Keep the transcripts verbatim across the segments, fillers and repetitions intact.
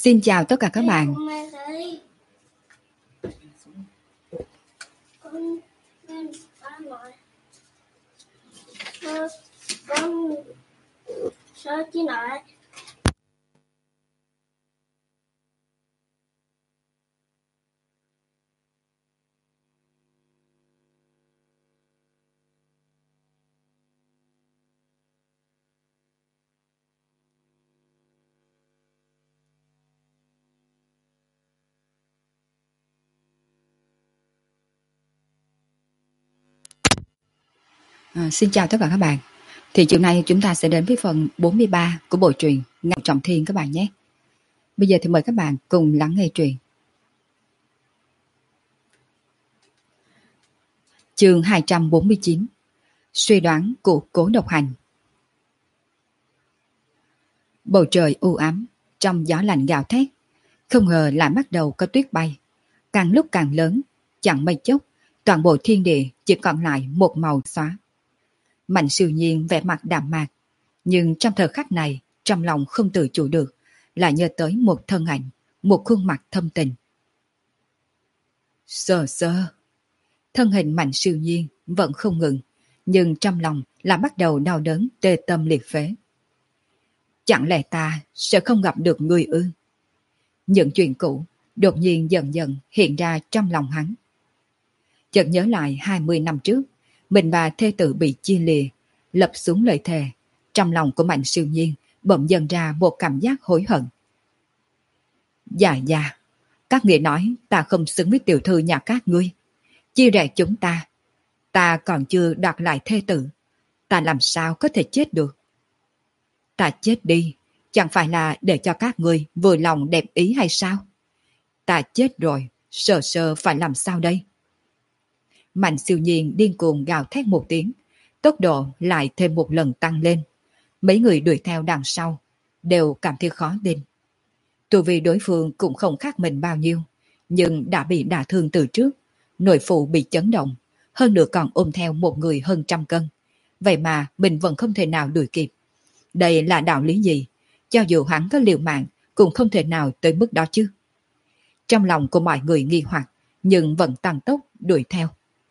Xin chào tất cả các bạn. À, xin chào tất cả các bạn. Thì chiều nay chúng ta sẽ đến với phần bốn mươi ba của bộ truyện Ngạo Trọng Thiên các bạn nhé. Bây giờ thì mời các bạn cùng lắng nghe truyện. Chương hai trăm bốn mươi chín. Suy đoán của Cố Độc Hành. Bầu trời u ám, trong gió lạnh gào thét, không ngờ lại bắt đầu có tuyết bay, càng lúc càng lớn, chẳng mấy chốc, toàn bộ thiên địa chỉ còn lại một màu xóa. Mạnh Siêu Nhiên vẻ mặt đạm mạc, nhưng trong thời khắc này, trong lòng không tự chủ được, lại nhớ tới một thân ảnh, một khuôn mặt thâm tình. Sơ sơ, thân hình Mạnh Siêu Nhiên vẫn không ngừng, nhưng trong lòng là bắt đầu đau đớn tê tâm liệt phế. Chẳng lẽ ta sẽ không gặp được người ư? Những chuyện cũ đột nhiên dần dần hiện ra trong lòng hắn. Chợt nhớ lại hai mươi năm trước, mình và thê tử bị chia lìa, lập xuống lời thề, trong lòng của Mạnh Siêu Nhiên bỗng dần ra một cảm giác hối hận. Dạ dạ, các ngươi nói ta không xứng với tiểu thư nhà các ngươi, chia rẽ chúng ta, ta còn chưa đoạt lại thê tử, ta làm sao có thể chết được? Ta chết đi, chẳng phải là để cho các ngươi vừa lòng đẹp ý hay sao? Ta chết rồi, sờ sờ phải làm sao đây? Mạnh Siêu Nhiên điên cuồng gào thét một tiếng, tốc độ lại thêm một lần tăng lên. Mấy người đuổi theo đằng sau đều cảm thấy khó tin. Tu vi đối phương cũng không khác mình bao nhiêu, nhưng đã bị đả thương từ trước, nội phụ bị chấn động, hơn nữa còn ôm theo một người hơn trăm cân. Vậy mà mình vẫn không thể nào đuổi kịp. Đây là đạo lý gì? Cho dù hắn có liều mạng cũng không thể nào tới mức đó chứ. Trong lòng của mọi người nghi hoặc, nhưng vẫn tăng tốc đuổi theo.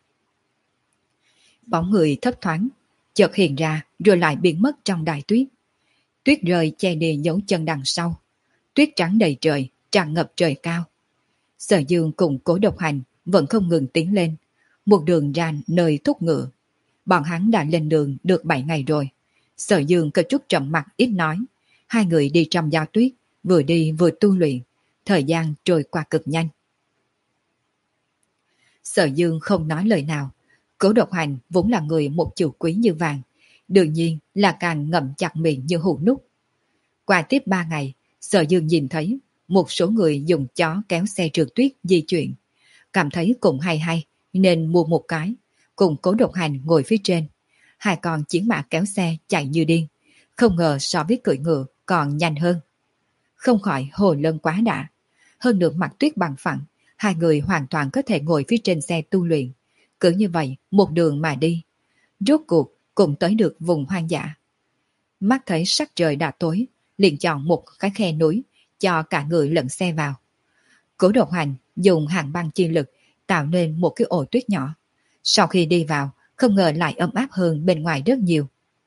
Bóng người thấp thoáng, chợt hiện ra rồi lại biến mất trong đại tuyết. Tuyết rơi che đi dấu chân đằng sau. Tuyết trắng đầy trời, tràn ngập trời cao. Sở Dương cùng Cố Độc Hành vẫn không ngừng tiến lên, một đường ra nơi thúc ngựa. Bọn hắn đã lên đường được bảy ngày rồi. Sở Dương có chút trầm mặc ít nói. Hai người đi trong gió tuyết, vừa đi vừa tu luyện. Thời gian trôi qua cực nhanh. Sở Dương không nói lời nào. Cố Độc Hành vốn là người một chữ quý như vàng, đương nhiên là càng ngậm chặt miệng như hũ nút. Qua tiếp ba ngày, Sở Dương nhìn thấy một số người dùng chó kéo xe trượt tuyết di chuyển. Cảm thấy cũng hay hay nên mua một cái, cùng Cố Độc Hành ngồi phía trên. Hai con chiến mã kéo xe chạy như điên, không ngờ so với cưỡi ngựa còn nhanh hơn. Không khỏi hồ lân quá đã. Hơn nữa mặt tuyết bằng phẳng, hai người hoàn toàn có thể ngồi phía trên xe tu luyện. Cứ như vậy một đường mà đi, rốt cuộc cũng tới được vùng hoang dã. Mắt thấy sắc trời đã tối, liền chọn một cái khe núi cho cả người lẫn xe vào. Cố Độc Hành dùng hàng băng chi lực tạo nên một cái ổ tuyết nhỏ. Sau khi đi vào, không ngờ lại ấm áp hơn bên ngoài rất nhiều.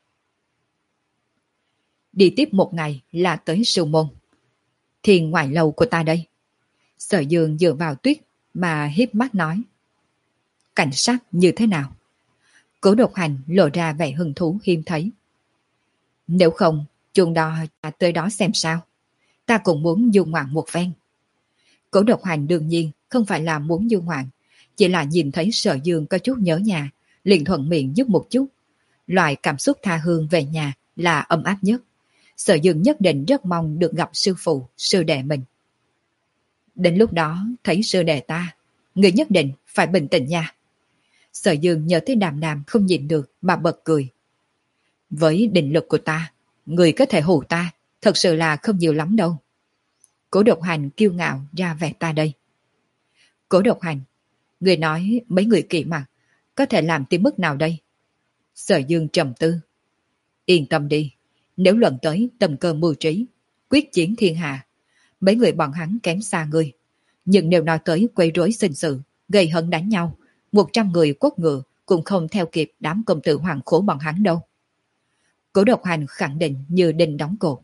Đi tiếp một ngày là tới Sư Môn, Thiên Ngoại Lâu của ta đây. Sở Dương dựa vào tuyết mà hiếp mắt nói. Cảnh sát như thế nào? Cố Độc Hành lộ ra vẻ hứng thú hiếm thấy. Nếu không, chuông đo tới đó xem sao. Ta cũng muốn du ngoạn một phen. Cố Độc Hành đương nhiên không phải là muốn du ngoạn, chỉ là nhìn thấy Sở Dương có chút nhớ nhà, liền thuận miệng giúp một chút. Loại cảm xúc tha hương về nhà là ấm áp nhất. Sở Dương nhất định rất mong được gặp sư phụ, sư đệ mình. Đến lúc đó thấy sư đệ ta, người nhất định phải bình tĩnh nha. Sở Dương nhớ tới Đàm Đàm không nhịn được mà bật cười. Với định lực của ta, người có thể hù ta thật sự là không nhiều lắm đâu. Cố Độc Hành kiêu ngạo ra vẻ ta đây. Cố Độc Hành, người nói mấy người kỵ mặt có thể làm tới mức nào đây? Sở Dương trầm tư. Yên tâm đi, nếu luận tới tầm cơ mưu trí, quyết chiến thiên hạ, mấy người bọn hắn kém xa ngươi. Nhưng nếu nói tới quấy rối sinh sự, gây hấn đánh nhau, một trăm người quất ngựa cũng không theo kịp đám công tử hoàng khố bọn hắn đâu. Cố Độc Hành khẳng định như đinh đóng cột.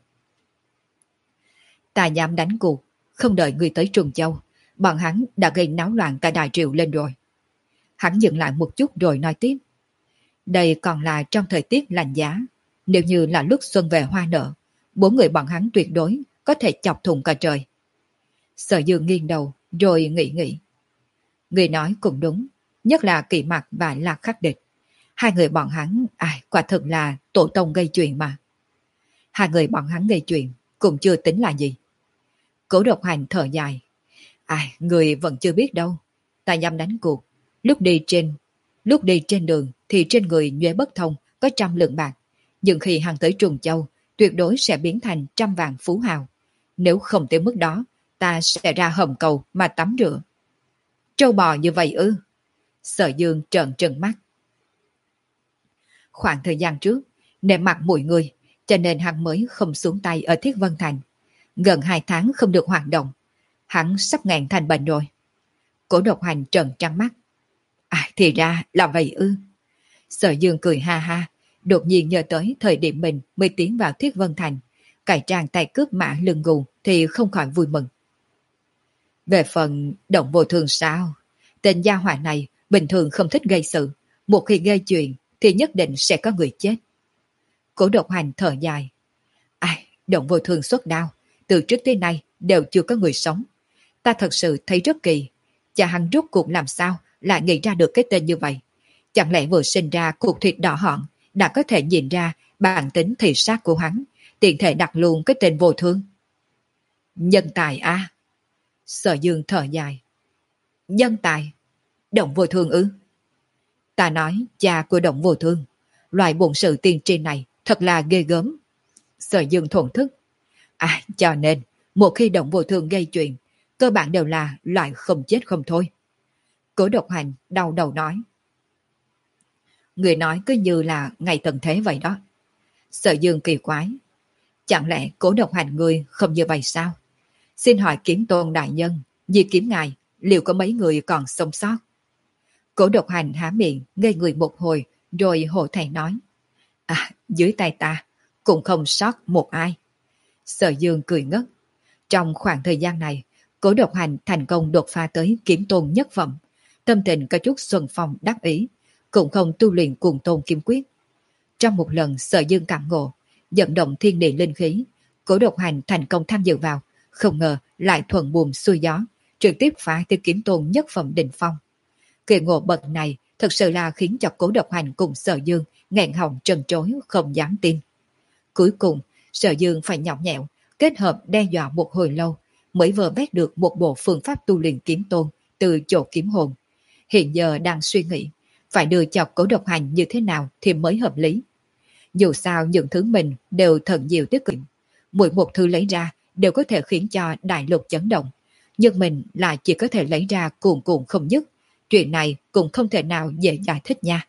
Ta dám đánh cuộc, không đợi người tới Trùng Châu, bọn hắn đã gây náo loạn cả đại triệu lên rồi. Hắn dừng lại một chút rồi nói tiếp. Đây còn là trong thời tiết lạnh giá, nếu như là lúc xuân về hoa nở, bốn người bọn hắn tuyệt đối có thể chọc thùng cả trời. Sở Dương nghiêng đầu rồi nghĩ nghĩ. Người nói cũng đúng, nhất là Kỵ Mặc và Lạc Khắc Địch. Hai người bọn hắn, ai, quả thực là tổ tông gây chuyện mà. Hai người bọn hắn gây chuyện cũng chưa tính là gì. Cố Độc Hành thở dài. Ai, người vẫn chưa biết đâu. Ta dám đánh cuộc. Lúc đi trên lúc đi trên đường thì trên người nhuế bất thông có trăm lượng bạc. Nhưng khi hắn tới Trùng Châu, tuyệt đối sẽ biến thành trăm vàng phú hào. Nếu không tới mức đó, ta sẽ ra hầm cầu mà tắm rửa. Trâu bò như vậy ư? Sở Dương trợn trừng mắt. Khoảng thời gian trước, nể mặt mọi người, cho nên hắn mới không xuống tay ở Thiết Vân Thành. Gần hai tháng không được hoạt động, hắn sắp ngàn thành bệnh rồi. Cố Độc Hành trợn trắng mắt. À, thì ra là vậy ư? Sở Dương cười ha ha, đột nhiên nhớ tới thời điểm mình mới tiến vào Thiết Vân Thành, cải trang tay cướp mã lưng gù thì không khỏi vui mừng. Về phần Động Vô Thường sao? Tên gia hỏa này bình thường không thích gây sự, một khi gây chuyện thì nhất định sẽ có người chết. Cố Độc Hành thở dài. Ai, Động Vô Thường xuất đao, từ trước tới nay đều chưa có người sống. Ta thật sự thấy rất kỳ, cha hắn rốt cuộc làm sao lại nghĩ ra được cái tên như vậy. Chẳng lẽ vừa sinh ra cuộc thịt đỏ hòn đã có thể nhìn ra bản tính thị sát của hắn, tiện thể đặt luôn cái tên Vô Thương. Nhân tài a à? Sở Dương thở dài. Nhân tài? Động Vô Thương ư? Ta nói cha của Động Vô Thương, loại bổn sự tiên tri này thật là ghê gớm. Sở Dương thổn thức. À, cho nên một khi Động Vô Thương gây chuyện, cơ bản đều là loại không chết không thôi. Cố Độc Hành đau đầu nói. Người nói cứ như là ngày tận thế vậy đó. Sở Dương kỳ quái. Chẳng lẽ Cố Độc Hành người không như vậy sao? Xin hỏi Kiếm Tôn đại nhân, vì kiếm ngài, liệu có mấy người còn sống sót? Cố Độc Hành há miệng, ngây người một hồi, rồi hổ thẹn nói. À, dưới tay ta, cũng không sót một ai. Sở Dương cười ngất. Trong khoảng thời gian này, Cố Độc Hành thành công đột phá tới Kiếm Tôn nhất phẩm. Tâm tình có chút xuân phong đắc ý, cũng không tu luyện Cuồng Tôn kiếm quyết. Trong một lần Sở Dương cảm ngộ, dẫn động thiên địa linh khí, Cố Độc Hành thành công tham dự vào, không ngờ lại thuận buồm xuôi gió, trực tiếp phá tới Kiếm Tôn nhất phẩm đỉnh phong. Kỳ ngộ bậc này thật sự là khiến cho Cố Độc Hành cùng Sở Dương nghẹn họng trần trối không dám tin. Cuối cùng, Sở Dương phải nhõng nhẽo, kết hợp đe dọa một hồi lâu, mới vừa vét được một bộ phương pháp tu luyện kiếm tôn từ chỗ kiếm hồn. Hiện giờ đang suy nghĩ, phải đưa cho Cố Độc Hành như thế nào thì mới hợp lý. Dù sao những thứ mình đều thần diệu tiết kiệm, mỗi một thứ lấy ra đều có thể khiến cho đại lục chấn động, nhưng mình lại chỉ có thể lấy ra cuồn cuộn không dứt. Chuyện này cũng không thể nào dễ giải thích nha.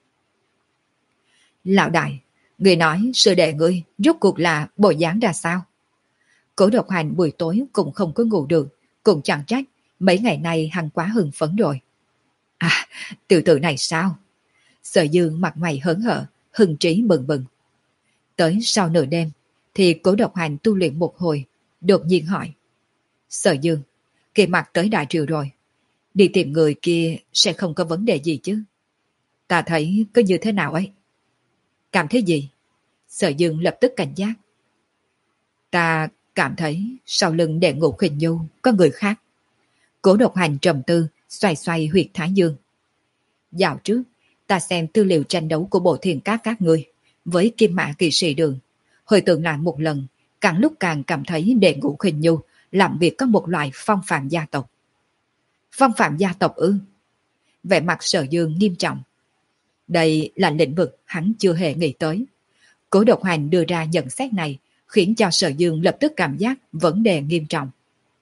Lão đại, người nói sư đệ ngươi rốt cuộc là bộ dáng ra sao? Cố Độc Hành buổi tối cũng không có ngủ được, cũng chẳng trách mấy ngày nay hắn quá hưng phấn rồi. À, tiểu tử này sao? Sở Dương mặt mày hớn hở, hưng trí bừng bừng. Tới sau nửa đêm thì Cố Độc Hành tu luyện một hồi, đột nhiên hỏi. Sở Dương, Kỳ Mặc tới Đại Triều rồi, đi tìm người kia sẽ không có vấn đề gì chứ? Ta thấy có như thế nào ấy? Cảm thấy gì? Sở Dương lập tức cảnh giác. Ta cảm thấy sau lưng Đệ Ngũ Khinh Nhu có người khác. Cố Độc Hành trầm tư, xoay xoay huyệt thái dương. Dạo trước, ta xem tư liệu tranh đấu của bộ thiền các các ngươi với Kim Mã Kỵ Sĩ Đường. Hồi tưởng lại một lần, càng lúc càng cảm thấy Đệ Ngũ Khinh Nhu làm việc có một loại phong phạm gia tộc. Phong phạm gia tộc ư? Vẻ mặt Sở Dương nghiêm trọng. Đây là lĩnh vực hắn chưa hề nghĩ tới. Cố Độc Hành đưa ra nhận xét này khiến cho Sở Dương lập tức cảm giác vấn đề nghiêm trọng.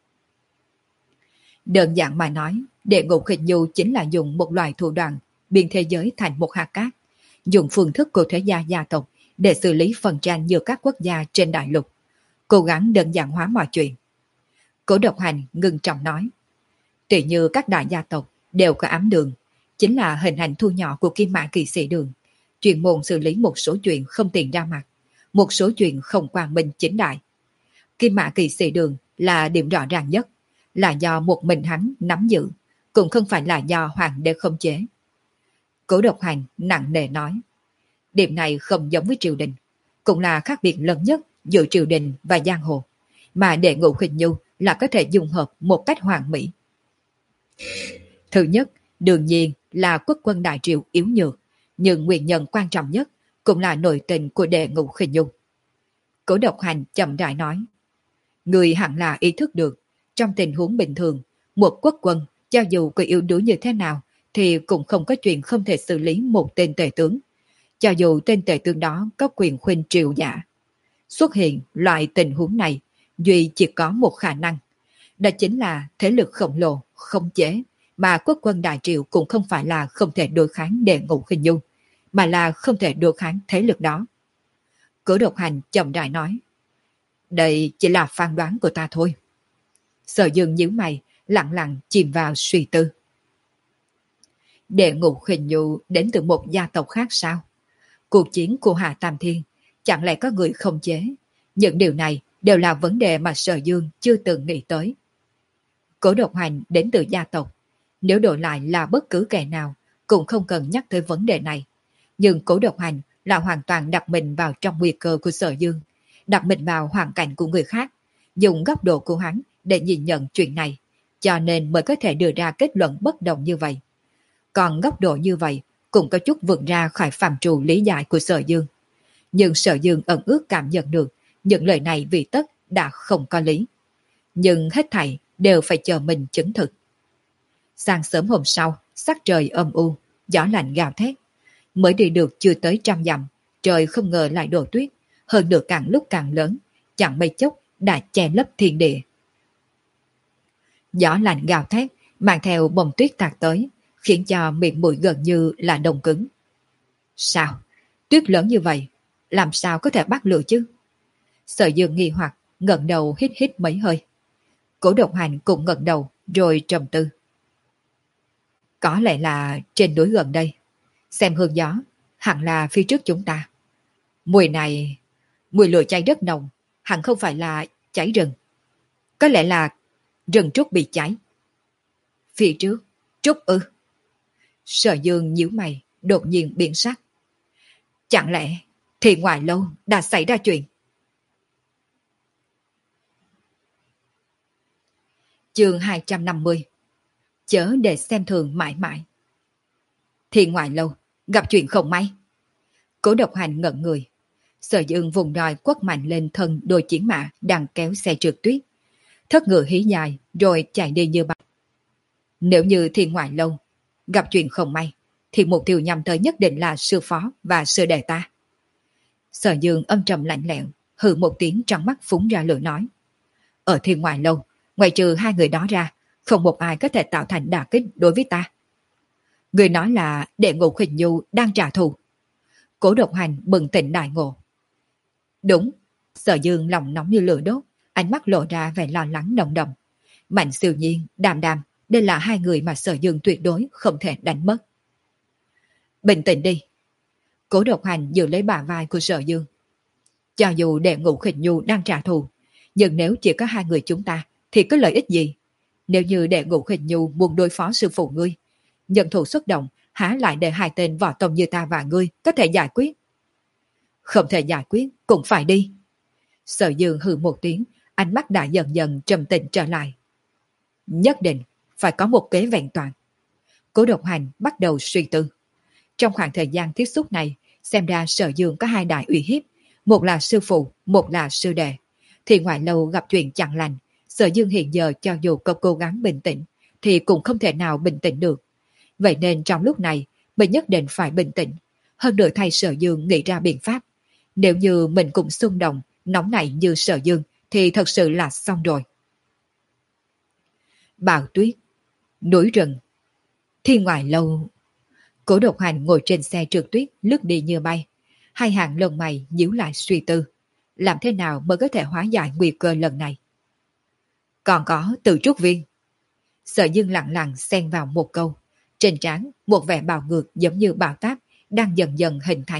Đơn giản mà nói, Đệ Ngũ Khinh Nhu chính là dùng một loại thủ đoạn biến thế giới thành một hạt cát, dùng phương thức của thế gia gia tộc để xử lý phân tranh giữa các quốc gia trên đại lục, cố gắng đơn giản hóa mọi chuyện. Cổ Độc Hành ngưng trọng nói. Tùy như các đại gia tộc đều có ám đường, chính là hình ảnh thu nhỏ của Kim Mã Kỵ Sĩ Đường, chuyên môn xử lý một số chuyện không tiện ra mặt, một số chuyện không quang minh chính đại. Kim Mã Kỵ Sĩ Đường là điểm rõ ràng nhất, là do một mình hắn nắm giữ, cũng không phải là do hoàng đế khống chế. Cổ Độc Hành nặng nề nói, điểm này không giống với triều đình, cũng là khác biệt lớn nhất giữa triều đình và giang hồ, mà Đệ Ngũ Khuynh Nhu là có thể dung hợp một cách hoàn mỹ. Thứ nhất, đương nhiên là quốc quân đại triều yếu nhược, nhưng nguyên nhân quan trọng nhất cũng là nội tình của Đệ Ngũ Khuynh Nhu. Cổ Độc Hành chậm rãi nói, người hẳn là ý thức được, trong tình huống bình thường, một quốc quân cho dù có yếu đuối như thế nào thì cũng không có chuyện không thể xử lý một tên tể tướng, cho dù tên tể tướng đó có quyền khuynh triều giả. Xuất hiện loại tình huống này, duy chỉ có một khả năng, đó chính là thế lực khổng lồ, không chế, mà quốc quân đại triều cũng không phải là không thể đối kháng Đệ Ngũ Khuynh Nhu, mà là không thể đối kháng thế lực đó. Cổ Độc Hành chậm rãi nói, đây chỉ là phán đoán của ta thôi. Sở Dương nhíu mày, lặng lặng chìm vào suy tư. Đệ Ngũ Khuynh Nhu đến từ một gia tộc khác sao? Cuộc chiến của Hạ Tam Thiên, chẳng lẽ có người không chế? Những điều này đều là vấn đề mà Sở Dương chưa từng nghĩ tới. Cổ Độc Hành đến từ gia tộc, nếu đổi lại là bất cứ kẻ nào cũng không cần nhắc tới vấn đề này. Nhưng Cổ Độc Hành là hoàn toàn đặt mình vào trong nguy cơ của Sở Dương, đặt mình vào hoàn cảnh của người khác, dùng góc độ của hắn để nhìn nhận chuyện này, cho nên mới có thể đưa ra kết luận bất đồng như vậy. Còn góc độ như vậy cũng có chút vượt ra khỏi phạm trù lý giải của Sở Dương. Nhưng Sở Dương ẩn ước cảm nhận được những lời này vì tất đã không có lý. Nhưng hết thảy đều phải chờ mình chứng thực. Sáng sớm hôm sau, sắc trời âm u, gió lạnh gào thét. Mới đi được chưa tới trăm dặm, trời không ngờ lại đổ tuyết, hơn nữa càng lúc càng lớn, chẳng mấy chốc đã che lấp thiên địa. Gió lạnh gào thét, mang theo bông tuyết tạt tới, khiến cho miệng mũi gần như là đông cứng. Sao? Tuyết lớn như vậy, làm sao có thể bắt lửa chứ? Sở Dương nghi hoặc, ngẩng đầu hít hít mấy hơi. Cổ Độc Hành cũng ngẩng đầu, rồi trầm tư. Có lẽ là trên núi gần đây, xem hương gió, hẳn là phía trước chúng ta. Mùi này, mùi lửa cháy rất nồng, hẳn không phải là cháy rừng. Có lẽ là rừng trúc bị cháy. Phía trước, trúc ư? Sở Dương nhíu mày, đột nhiên biến sắc. Chẳng lẽ thì ngoài lâu đã xảy ra chuyện? Chương hai trăm năm mươi. Chớ để xem thường mãi mãi. Thì ngoài lâu gặp chuyện không may. Cổ Độc Hành ngẩn người. Sở Dương vùng đòi quất mạnh lên thân đôi chiến mã đang kéo xe trượt tuyết. Thất ngựa hí dài rồi chạy đi như bay. Nếu như thì ngoài lâu gặp chuyện không may, thì mục tiêu nhằm tới nhất định là sư phó và sư đệ ta. Sở Dương âm trầm lạnh lẽo, hừ một tiếng trong mắt phúng ra lửa nói. Ở thiên ngoài lâu, ngoài trừ hai người đó ra, không một ai có thể tạo thành đả kích đối với ta. Người nói là Đệ Ngũ Khuynh Nhu đang trả thù. Cổ Độc Hành bừng tỉnh đại ngộ. Đúng, Sở Dương lòng nóng như lửa đốt, ánh mắt lộ ra vẻ lo lắng nồng đậm. Mạnh Siêu Nhiên, Đàm Đàm, đây là hai người mà Sở Dương tuyệt đối không thể đánh mất. Bình tĩnh đi. Cổ Độc Hành giữ lấy bả vai của Sở Dương. Cho dù Đệ Ngũ Khuynh Nhu đang trả thù, nhưng nếu chỉ có hai người chúng ta thì có lợi ích gì? Nếu như Đệ Ngũ Khuynh Nhu muốn đối phó sư phụ ngươi, nhận thủ xuất động, há lại để hai tên võ tông như ta và ngươi có thể giải quyết? Không thể giải quyết, cũng phải đi. Sở Dương hừ một tiếng, ánh mắt đã dần dần trầm tĩnh trở lại. Nhất định phải có một kế vẹn toàn. Cố Độc Hành bắt đầu suy tư. Trong khoảng thời gian tiếp xúc này, xem ra Sở Dương có hai đại uy hiếp, một là sư phụ, một là sư đệ. Thì ngoài lâu gặp chuyện chẳng lành, Sở Dương hiện giờ cho dù có cố gắng bình tĩnh, thì cũng không thể nào bình tĩnh được. Vậy nên trong lúc này, mình nhất định phải bình tĩnh, hơn nữa thay Sở Dương nghĩ ra biện pháp. Nếu như mình cũng xung động, nóng nảy như Sở Dương, thì thật sự là xong rồi. Bão tuyết, núi rừng, thiên ngoài lâu. Cố Độc Hành ngồi trên xe trượt tuyết lướt đi như bay, hai hàng lông mày nhíu lại suy tư, làm thế nào mới có thể hóa giải nguy cơ lần này. Còn có Từ Trúc Viên. Sở Dương lặng lặng xen vào một câu. Trên trán một vẻ bạo ngược giống như bạo táp đang dần dần hình thành.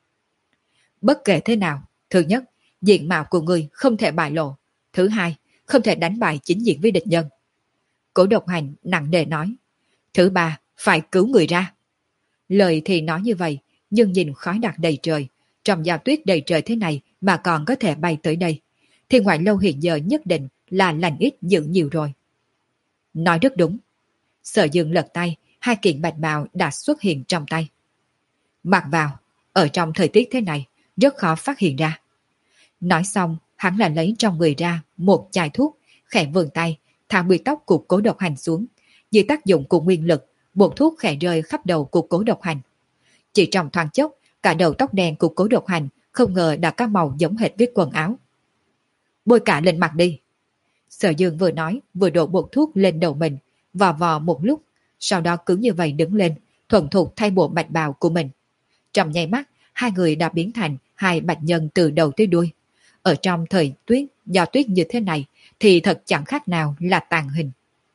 Bất kể thế nào, thứ nhất, diện mạo của người không thể bại lộ. Thứ hai, không thể đánh bại chính diện với địch nhân. Cổ Độc Hành nặng nề nói. Thứ ba, phải cứu người ra. Lời thì nói như vậy, nhưng nhìn khói đặc đầy trời, trong giao tuyết đầy trời thế này mà còn có thể bay tới đây, thì Ngoại Lâu hiện giờ nhất định là lành ít dữ nhiều rồi. Nói rất đúng. Sở Dương lật tay, hai kiện bạch bào đã xuất hiện trong tay. Mặc vào, ở trong thời tiết thế này, rất khó phát hiện ra. Nói xong, hắn là lấy trong người ra một chai thuốc, khẽ vươn tay, thả bụi tóc của Cố Độc Hành xuống. Dưới tác dụng của nguyên lực, bột thuốc khẽ rơi khắp đầu của Cố Độc Hành. Chỉ trong thoáng chốc, cả đầu tóc đen của Cố Độc Hành không ngờ đã có màu giống hệt với quần áo. Bôi cả lên mặt đi. Sở Dương vừa nói vừa đổ bột thuốc lên đầu mình, vò vò một lúc, sau đó cứ như vậy đứng lên, thuần thục thay bộ bạch bào của mình. Trong nháy mắt, hai người đã biến thành hai bạch nhân từ đầu tới đuôi. Ở trong thời tuyết, do tuyết như thế này, thì thật chẳng khác nào là tàn hình.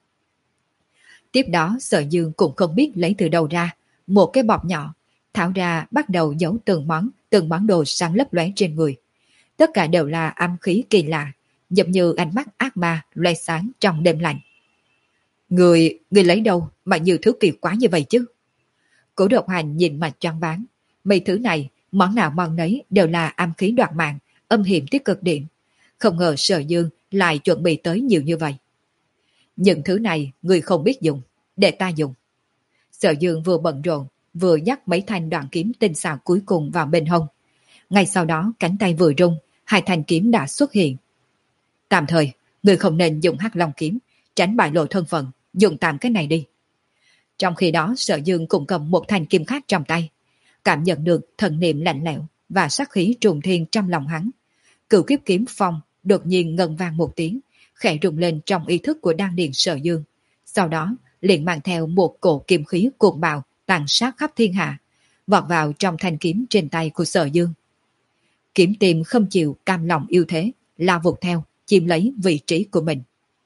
Tiếp đó Sở Dương cũng không biết lấy từ đâu ra một cái bọc nhỏ, tháo ra bắt đầu giấu từng món, từng món đồ sáng lấp lóe trên người. Tất cả đều là âm khí kỳ lạ, giống như ánh mắt ác ma loe sáng trong đêm lạnh. Người, người lấy đâu mà nhiều thứ kỳ quá như vậy chứ? Cổ Độc Hành nhìn mặt choáng váng. Mấy thứ này, món nào món nấy đều là âm khí đoạt mạng, âm hiểm tới cực điểm. Không ngờ Sở Dương lại chuẩn bị tới nhiều như vậy. Những thứ này người không biết dùng, để ta dùng. Sở Dương vừa bận rộn, vừa dắt mấy thanh đoạn kiếm tinh xảo cuối cùng vào bên hông. Ngay sau đó cánh tay vừa rung, hai thanh kiếm đã xuất hiện. Tạm thời, người không nên dùng Hắc Long kiếm, tránh bại lộ thân phận, dùng tạm cái này đi. Trong khi đó Sở Dương cũng cầm một thanh kiếm khác trong tay, cảm nhận được thần niệm lạnh lẽo và sát khí trùng thiên trong lòng hắn. Cửu kiếp kiếm phong đột nhiên ngân vang một tiếng, khẽ rung lên trong ý thức của đan điền Sở Dương. Sau đó liền mang theo một cổ kiếm khí cuồng bạo tàn sát khắp thiên hạ, vọt vào trong thanh kiếm trên tay của Sở Dương. Kiếm tìm không chịu cam lòng yêu thế, lao vụt theo, chiếm lấy vị trí của mình.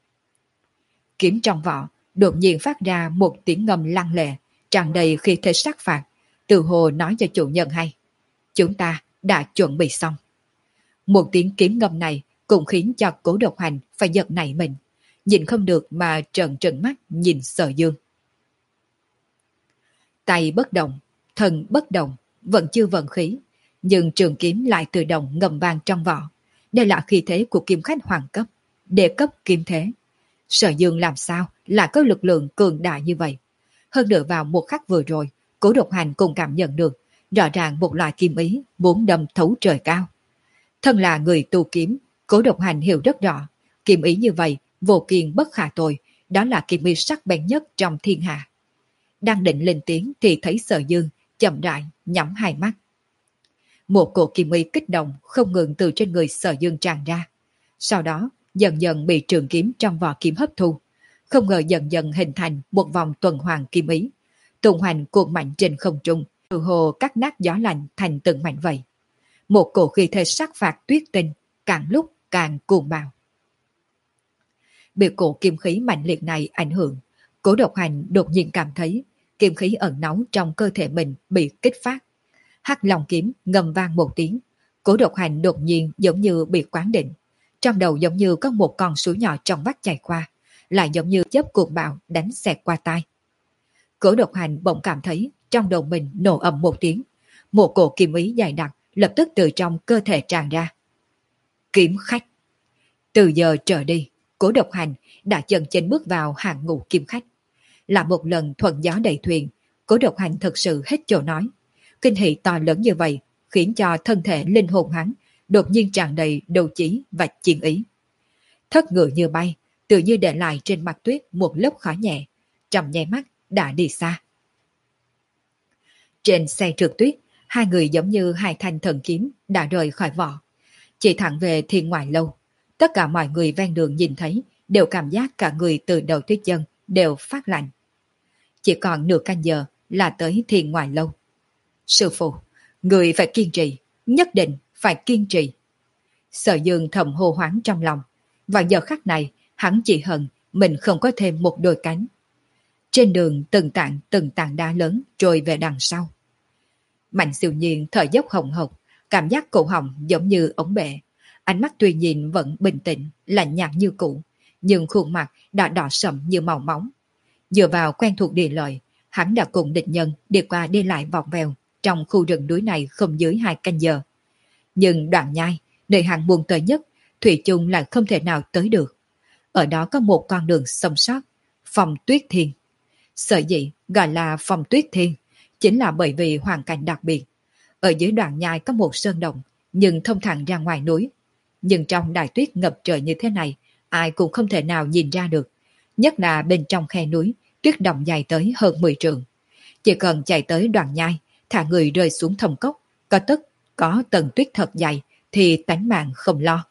Kiếm trong vỏ đột nhiên phát ra một tiếng ngâm lăng lệ, tràn đầy khí thế sát phạt, từ hồ nói cho chủ nhân hay. Chúng ta đã chuẩn bị xong. Một tiếng kiếm ngâm này cũng khiến cho Cố Độc Hành phải giật nảy mình, nhìn không được mà trợn trợn mắt nhìn Sở Dương. Tay bất động, thân bất động, vẫn chưa vận khí, nhưng trường kiếm lại tự động ngầm vang trong vỏ. Đây là khí thế của kiếm khách hoàng cấp, đệ cấp kiếm thế. Sở Dương làm sao lại có lực lượng cường đại như vậy? Hơn nữa vào một khắc vừa rồi, Cố Độc Hành cũng cảm nhận được rõ ràng một loại kiếm ý bốn đâm thấu trời cao. Thân là người tu kiếm, Cố Độc Hành hiểu rất rõ, kiếm ý như vậy vô kiên bất khả tội, đó là kiếm ý sắc bén nhất trong thiên hạ. Đang định lên tiếng thì thấy Sở Dương chậm rãi nhắm hai mắt. Một cổ kiếm ý kích động không ngừng từ trên người Sở Dương tràn ra, sau đó dần dần bị trường kiếm trong vỏ kiếm hấp thu, không ngờ dần dần hình thành một vòng tuần hoàn kiếm ý, tuần hoàn cuộn mạnh trên không trung, từ hồ cắt nát gió lạnh thành từng mảnh vậy. Một cổ khí thế sắc phạt tuyết tinh càng lúc càng cuồng bạo. Bị cổ kiếm khí mạnh liệt này ảnh hưởng, Cố Độc Hành đột nhiên cảm thấy kiếm khí ẩn náu trong cơ thể mình bị kích phát. Hắc Long kiếm ngầm vang một tiếng, Cố Độc Hành đột nhiên giống như bị quán định, trong đầu giống như có một con suối nhỏ trong vắt chảy qua, lại giống như chớp cuồng bạo đánh xẹt qua tai. Cố Độc Hành bỗng cảm thấy trong đầu mình nổ ầm một tiếng, một cổ kiếm ý dày đặc lập tức từ trong cơ thể tràn ra. Kiếm khách. Từ giờ trở đi, Cố Độc Hành đã chân chính bước vào hàng ngũ kiếm khách. Là một lần thuận gió đầy thuyền, Cố Độc Hành thực sự hết chỗ nói. Kinh hỉ to lớn như vậy khiến cho thân thể linh hồn hắn đột nhiên tràn đầy đấu trí và chiến ý. Thất ngựa như bay, tự như để lại trên mặt tuyết một lớp khói nhẹ, trong nháy mắt đã đi xa. Trên xe trượt tuyết, hai người giống như hai thanh thần kiếm đã rời khỏi vỏ, chỉ thẳng về Thiên Ngoại Lâu. Tất cả mọi người ven đường nhìn thấy đều cảm giác cả người từ đầu tới chân đều phát lạnh. Chỉ còn nửa canh giờ là tới Thiên Ngoại Lâu. Sư phụ, người phải kiên trì, nhất định phải kiên trì. Sở Dương thầm hô hoáng trong lòng. Vào giờ khắc này, hắn chỉ hận mình không có thêm một đôi cánh. Trên đường từng tảng từng tảng đá lớn trôi về đằng sau. Mạnh Siêu Nhiên thở dốc hồng hộc, cảm giác cổ họng giống như ống bể. Ánh mắt tuy nhìn vẫn bình tĩnh, lạnh nhạt như cũ, nhưng khuôn mặt đã đỏ sậm như màu máu. Dựa vào quen thuộc địa lợi, hắn đã cùng địch nhân đi qua đi lại vòng vèo trong khu rừng núi này không dưới hai canh giờ. Nhưng Đoạn Nhai, nơi hắn buông tới nhất, thủy chung là không thể nào tới được. Ở đó có một con đường sống sót, Phong Tuyết Thiên. Sở dĩ gọi là Phong Tuyết Thiên chính là bởi vì hoàn cảnh đặc biệt. Ở dưới Đoạn Nhai có một sơn động, nhưng thông thẳng ra ngoài núi. Nhưng trong đại tuyết ngập trời như thế này, ai cũng không thể nào nhìn ra được. Nhất là bên trong khe núi, tuyết động dài tới hơn mười trượng. Chỉ cần chạy tới Đoạn Nhai, thả người rơi xuống thâm cốc, có tức có tầng tuyết thật dày, thì tánh mạng không lo.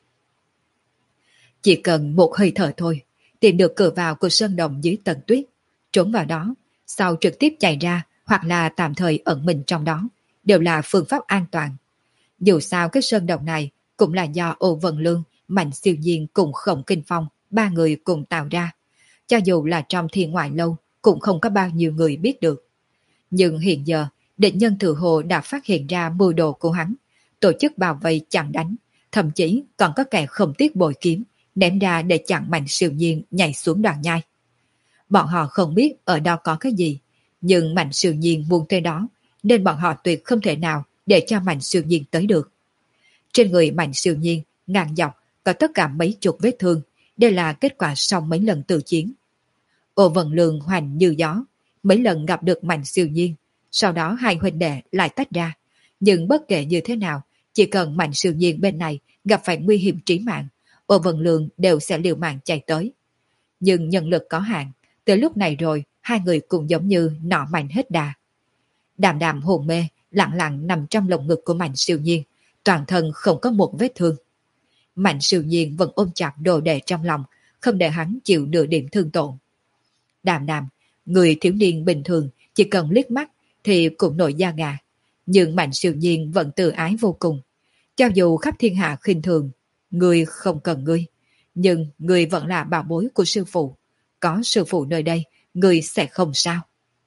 Chỉ cần một hơi thở thôi, tìm được cửa vào của sơn động dưới tầng tuyết, trốn vào đó, sau trực tiếp chạy ra hoặc là tạm thời ẩn mình trong đó, đều là phương pháp an toàn. Dù sao cái sơn động này cũng là do Ô Vân Lương, Mạnh Siêu Nhiên cùng Khổng Kinh Phong, ba người cùng tạo ra. Cho dù là trong thiên ngoại lâu, cũng không có bao nhiêu người biết được. Nhưng hiện giờ, địch nhân Thừa Hồ đã phát hiện ra mưu đồ của hắn, tổ chức bao vây chặn đánh, thậm chí còn có kẻ không tiếc bội kiếm, ném ra để chặn Mạnh Siêu Nhiên nhảy xuống Đoạn Nhai. Bọn họ không biết ở đó có cái gì, nhưng Mạnh Siêu Nhiên muốn tới đó, nên bọn họ tuyệt không thể nào để cho Mạnh Siêu Nhiên tới được. Trên người Mạnh Siêu Nhiên, ngang dọc, có tất cả mấy chục vết thương, đây là kết quả sau mấy lần tự chiến. Ô Vân Lương hoành như gió, mấy lần gặp được Mạnh Siêu Nhiên, sau đó hai huynh đệ lại tách ra. Nhưng bất kể như thế nào, chỉ cần Mạnh Siêu Nhiên bên này gặp phải nguy hiểm trí mạng, Ô Vân Lương đều sẽ liều mạng chạy tới. Nhưng nhân lực có hạn, tới lúc này rồi, hai người cũng giống như nọ mạnh hết đà. Đàm Đàm hồn mê, lặng lặng nằm trong lồng ngực của Mạnh Siêu Nhiên, toàn thân không có một vết thương. Mạnh Siêu Nhiên vẫn ôm chặt đồ đệ trong lòng, không để hắn chịu nửa điểm thương tổn. Đàm Đàm, người thiếu niên bình thường, chỉ cần liếc mắt thì cũng nổi da gà. Nhưng Mạnh Siêu Nhiên vẫn tự ái vô cùng. Cho dù khắp thiên hạ khinh thường, người không cần ngươi, nhưng người vẫn là bảo bối của sư phụ. Có sư phụ nơi đây, người sẽ không sao.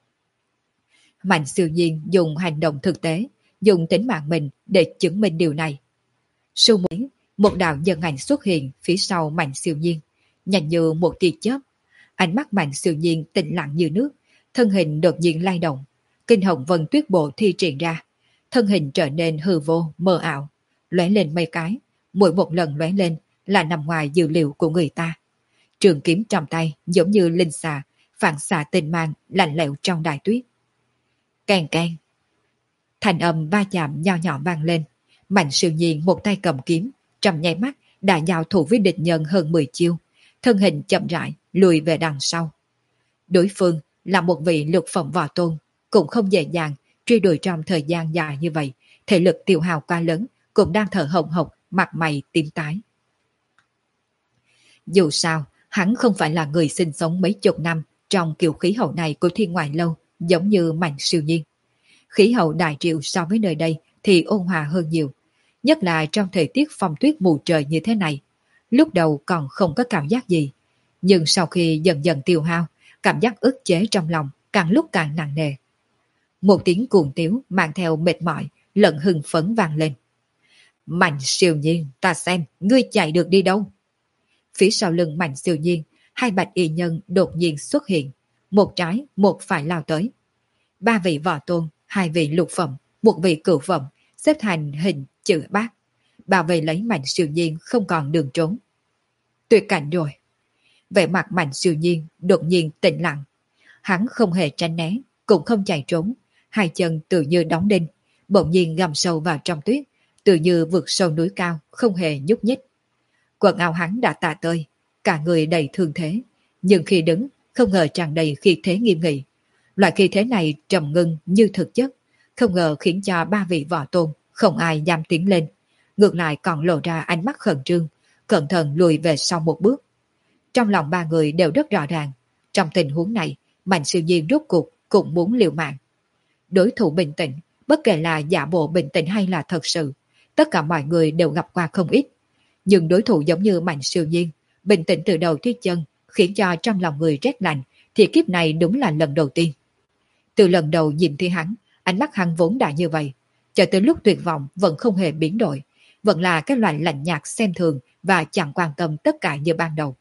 Mạnh Siêu Nhiên dùng hành động thực tế, dùng tính mạng mình để chứng minh điều này. Sưu Mỹ, một đạo nhân ảnh xuất hiện phía sau Mạnh Siêu Nhiên, nhanh như một tia chớp. Ánh mắt Mạnh Siêu Nhiên tĩnh lặng như nước, thân hình đột nhiên lay động, kinh hồng vân tuyết bộ thi triển ra, thân hình trở nên hư vô, mờ ảo, lóe lên mấy cái, mỗi một lần lóe lên là nằm ngoài dự liệu của người ta. Trường kiếm trong tay giống như linh xà, phản xạ tinh mang lạnh lẽo trong đại tuyết. Keng keng, thành âm va chạm nho nhỏ vang lên. Mạnh Siêu Nhiên một tay cầm kiếm, trong nháy mắt đã giao thủ với địch nhân hơn mười chiêu, thân hình chậm rãi lùi về đằng sau. Đối phương là một vị lục phẩm võ tôn, cũng không dễ dàng truy đuổi trong thời gian dài như vậy, thể lực tiêu hao quá lớn, cũng đang thở hổn hộc, mặt mày tím tái. Dù sao, hắn không phải là người sinh sống mấy chục năm trong kiểu khí hậu này của thiên ngoại lâu, giống như Mạnh Siêu Nhiên. Khí hậu Đại Triệu so với nơi đây thì ôn hòa hơn nhiều, nhất là trong thời tiết phong tuyết mù trời như thế này. Lúc đầu còn không có cảm giác gì, nhưng sau khi dần dần tiêu hao, cảm giác ức chế trong lòng càng lúc càng nặng nề. Một tiếng cuồng tiếu mang theo mệt mỏi, lẫn hưng phấn vang lên. Mạnh Siêu Nhiên, ta xem, ngươi chạy được đi đâu? Phía sau lưng Mạnh Siêu Nhiên, hai bạch y nhân đột nhiên xuất hiện, một trái, một phải lao tới. Ba vị võ tôn, hai vị lục phẩm, một vị cửu phẩm, xếp thành hình chữ bát, bảo vệ lấy Mạnh Siêu Nhiên không còn đường trốn. Tuyệt cảnh rồi. Vẻ mặt Mạnh Siêu Nhiên đột nhiên tĩnh lặng. Hắn không hề tránh né, cũng không chạy trốn, hai chân tự như đóng đinh, bỗng nhiên gầm sâu vào trong tuyết, tự như vượt sâu núi cao, không hề nhúc nhích. Quần áo hắn đã tả tơi, cả người đầy thương thế, nhưng khi đứng, không ngờ tràn đầy khí thế nghiêm nghị. Loại khí thế này trầm ngưng như thực chất, không ngờ khiến cho ba vị võ tôn không ai dám tiến lên, ngược lại còn lộ ra ánh mắt khẩn trương, cẩn thận lùi về sau một bước. Trong lòng ba người đều rất rõ ràng, trong tình huống này, Mạnh Siêu Nhiên rốt cuộc cũng muốn liều mạng. Đối thủ bình tĩnh, bất kể là giả bộ bình tĩnh hay là thật sự, tất cả mọi người đều gặp qua không ít. Nhưng đối thủ giống như Mạnh Siêu Nhiên, Bình tĩnh từ đầu tới chân, khiến cho trong lòng người rét lạnh, thì kiếp này đúng là lần đầu tiên. Từ lần đầu nhìn thấy hắn, ánh mắt hắn vốn đã như vậy, cho tới lúc tuyệt vọng vẫn không hề biến đổi, vẫn là cái loại lạnh nhạt xem thường và chẳng quan tâm tất cả như ban đầu.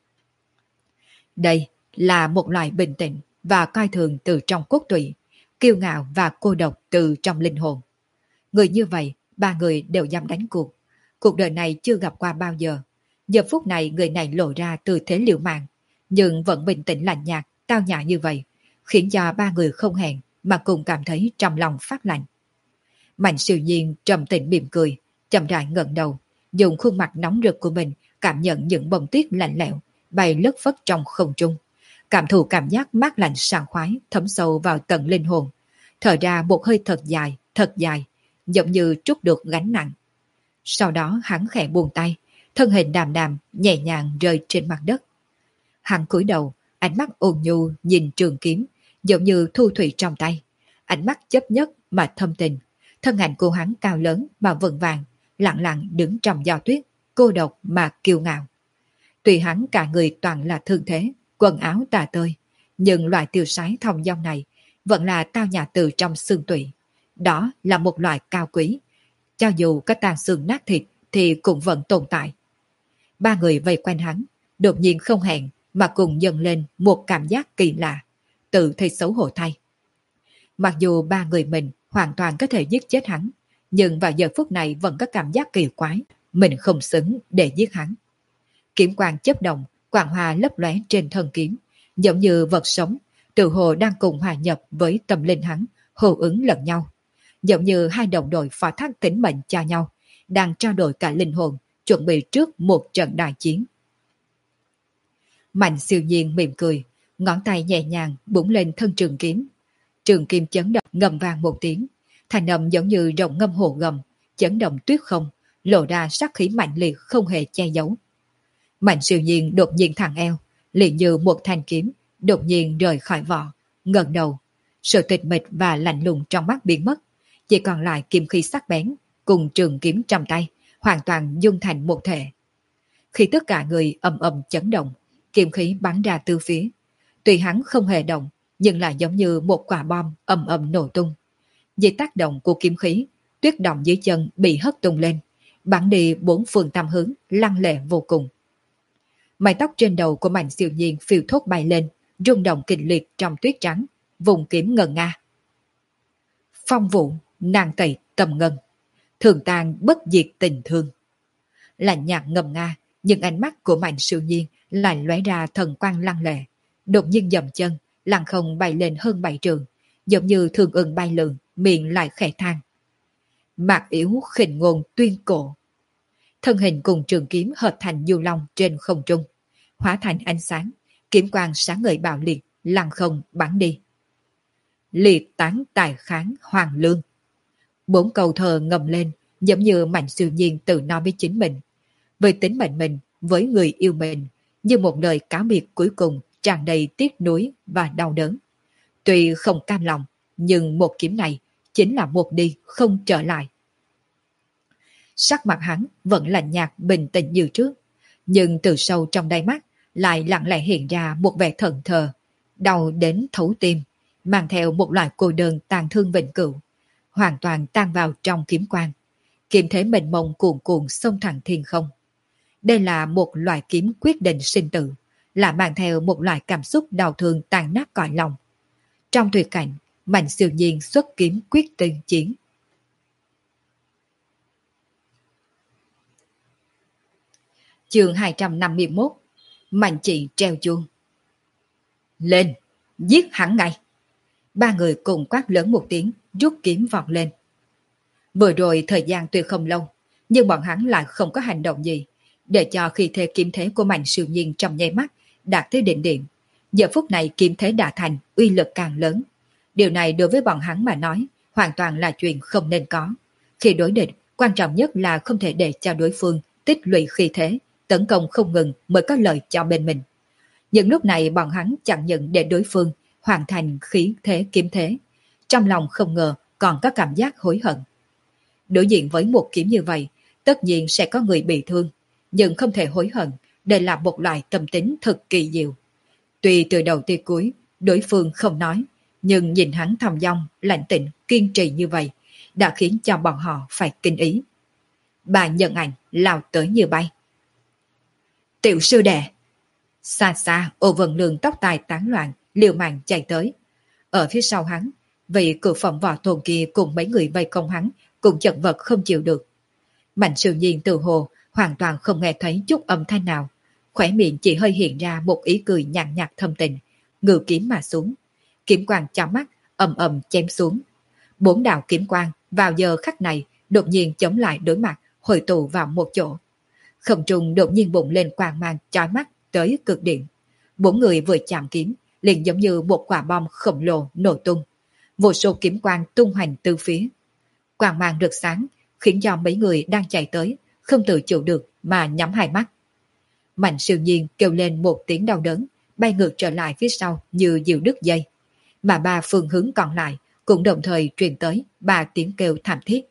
Đây là một loại bình tĩnh và coi thường từ trong cốt tủy, kiêu ngạo và cô độc từ trong linh hồn. Người như vậy, ba người đều dám đánh cuộc. Cuộc đời này chưa gặp qua bao giờ. Giờ phút này người này lộ ra tư thế liều mạng, nhưng vẫn bình tĩnh lạnh nhạt, tao nhã như vậy, khiến cho ba người không hẹn mà cùng cảm thấy trong lòng phát lạnh. Mạnh Siêu Nhiên trầm tĩnh mỉm cười, chậm rãi ngẩng đầu, dùng khuôn mặt nóng rực của mình cảm nhận những bông tuyết lạnh lẽo bay lất phất trong không trung, cảm thụ cảm giác mát lạnh sảng khoái thấm sâu vào tận linh hồn, thở ra một hơi thật dài, thật dài, giống như trút được gánh nặng. Sau đó hắn khẽ buông tay, thân hình đàm đàm nhẹ nhàng rơi trên mặt đất. Hắn cúi đầu, ánh mắt ôn nhu nhìn trường kiếm, giống như thu thủy trong tay, ánh mắt chấp nhất mà thâm tình. Thân ảnh của hắn cao lớn mà vững vàng, lặng lặng đứng trong gió tuyết, cô độc mà kiêu ngạo. Tuy hắn cả người toàn là thương thế, quần áo tả tơi, nhưng loại tiêu sái thong dong này vẫn là tao nhã từ trong xương tủy. Đó là một loại cao quý, cho dù có tàn xương nát thịt thì cũng vẫn tồn tại. Ba người vây quanh hắn, đột nhiên không hẹn mà cùng dâng lên một cảm giác kỳ lạ, tự thấy xấu hổ thay. Mặc dù ba người mình hoàn toàn có thể giết chết hắn, nhưng vào giờ phút này vẫn có cảm giác kỳ quái, mình không xứng để giết hắn. Kiếm quang chớp động, quang hoa lấp lóe trên thân kiếm, giống như vật sống, tự hồ đang cùng hòa nhập với tâm linh hắn, hô ứng lẫn nhau. Giống như hai đồng đội phó thác tính mệnh cho nhau, đang trao đổi cả linh hồn, chuẩn bị trước một trận đại chiến. Mạnh Siêu Nhiên mỉm cười, ngón tay nhẹ nhàng búng lên thân trường kiếm. Trường kiếm chấn động ngầm vang một tiếng, thành âm giống như rồng ngâm hồ gầm, chấn động tuyết không, lộ ra sát khí mạnh liệt không hề che giấu. Mạnh Siêu Nhiên đột nhiên thẳng eo, liền như một thanh kiếm, đột nhiên rời khỏi vỏ, ngẩng đầu, sự tịch mịch và lạnh lùng trong mắt biến mất, chỉ còn lại kiếm khí sắc bén cùng trường kiếm trong tay, hoàn toàn dung thành một thể. Khi tất cả người ầm ầm chấn động, kiếm khí bắn ra từ phía. Tuy hắn không hề động, nhưng lại giống như một quả bom ầm ầm nổ tung. Dưới tác động của kiếm khí, tuyết động dưới chân bị hất tung lên, bắn đi bốn phương tám hướng, lăng lệ vô cùng. Mái tóc trên đầu của Mạnh Siêu Nhiên phiêu thốt bay lên, rung động kịch liệt trong tuyết trắng, vùng kiếm ngân nga. Phong vũ, nàng tẩy tầm ngân, thường tàn bất diệt tình thương. Lạnh nhạt ngầm nga, nhưng ánh mắt của Mạnh Siêu Nhiên lại lóe ra thần quang lăng lệ, đột nhiên dậm chân, lăng không bay lên hơn bảy trường, giống như thường ưng bay lượn, miệng lại khẽ than. Mạc yếu khinh ngôn tuyên cổ. Thân hình cùng trường kiếm hợp thành du long trên không trung, hóa thành ánh sáng, kiếm quang sáng ngời bạo liệt, lăng không bắn đi. Liệt tán tài kháng hoàng lương. Bốn câu thơ ngầm lên, giống như Mạnh Siêu Nhiên tự nói với chính mình. Với tính mệnh mình, với người yêu mình, như một lời cáo biệt cuối cùng tràn đầy tiếc nuối và đau đớn. Tuy không cam lòng, nhưng một kiếm này chính là một đi không trở lại. Sắc mặt hắn vẫn lạnh nhạt bình tĩnh như trước, nhưng từ sâu trong đáy mắt lại lặng lẽ hiện ra một vẻ thẫn thờ, đau đến thấu tim, mang theo một loại cô đơn tàn thương vĩnh cửu, hoàn toàn tan vào trong kiếm quang. Kiếm thế mênh mông cuồn cuộn xông thẳng thiên không. Đây là một loại kiếm quyết định sinh tử, là mang theo một loại cảm xúc đau thương tàn nát cõi lòng. Trong tuyệt cảnh, Mạnh Siêu Nhiên xuất kiếm quyết tinh chiến. Chương hai trăm năm mươi mốt. Mạnh chỉ treo chuông. Lên, giết hắn ngay. Ba người cùng quát lớn một tiếng, rút kiếm vọt lên. Vừa rồi thời gian tuy không lâu, nhưng bọn hắn lại không có hành động gì, để cho khi thế kiếm thế của Mạnh Siêu Nhiên trong nháy mắt đạt tới đỉnh điểm. Giờ phút này kiếm thế đã thành, uy lực càng lớn. Điều này đối với bọn hắn mà nói, hoàn toàn là chuyện không nên có. Khi đối địch, quan trọng nhất là không thể để cho đối phương tích lũy khí thế, tấn công không ngừng mới có lợi cho bên mình. Nhưng lúc này bọn hắn chẳng những để đối phương hoàn thành khí thế kiếm thế, trong lòng không ngờ còn có cảm giác hối hận. Đối diện với một kiếm như vậy, tất nhiên sẽ có người bị thương, nhưng không thể hối hận, Đây là một loại tâm tính thật kỳ diệu. Tuy từ đầu tới cuối, đối phương không nói, nhưng nhìn hắn thong dong, lạnh tĩnh, kiên trì như vậy, đã khiến cho bọn họ phải kinh ý. Bà nhận ảnh lao tới như bay. Tiểu sư đệ! Xa xa, Ô Vân Lương tóc tai tán loạn, liều mạng chạy tới. Ở phía sau hắn, vị cự phẩm võ tôn kia cùng mấy người vây công hắn, cũng chật vật không chịu được. Mạnh Sư Nhiên từ hồ, hoàn toàn không nghe thấy chút âm thanh nào. Khỏe miệng chỉ hơi hiện ra một ý cười nhàn nhạt thâm tình, ngự kiếm mà xuống. Kiếm quang chói mắt, ầm ầm chém xuống. Bốn đạo kiếm quang vào giờ khắc này đột nhiên chống lại đối mặt, hội tụ vào một chỗ. Không trung đột nhiên bùng lên quang mang chói mắt tới cực điểm. Bốn người vừa chạm kiếm, liền giống như một quả bom khổng lồ nổ tung. Vô số kiếm quang tung hoành từ phía. Quang mang rực sáng, khiến cho mấy người đang chạy tới, không tự chủ được mà nhắm hai mắt. Mạnh Siêu Nhiên kêu lên một tiếng đau đớn, bay ngược trở lại phía sau như diều đứt dây. Mà ba phương hướng còn lại cũng đồng thời truyền tới ba tiếng kêu thảm thiết.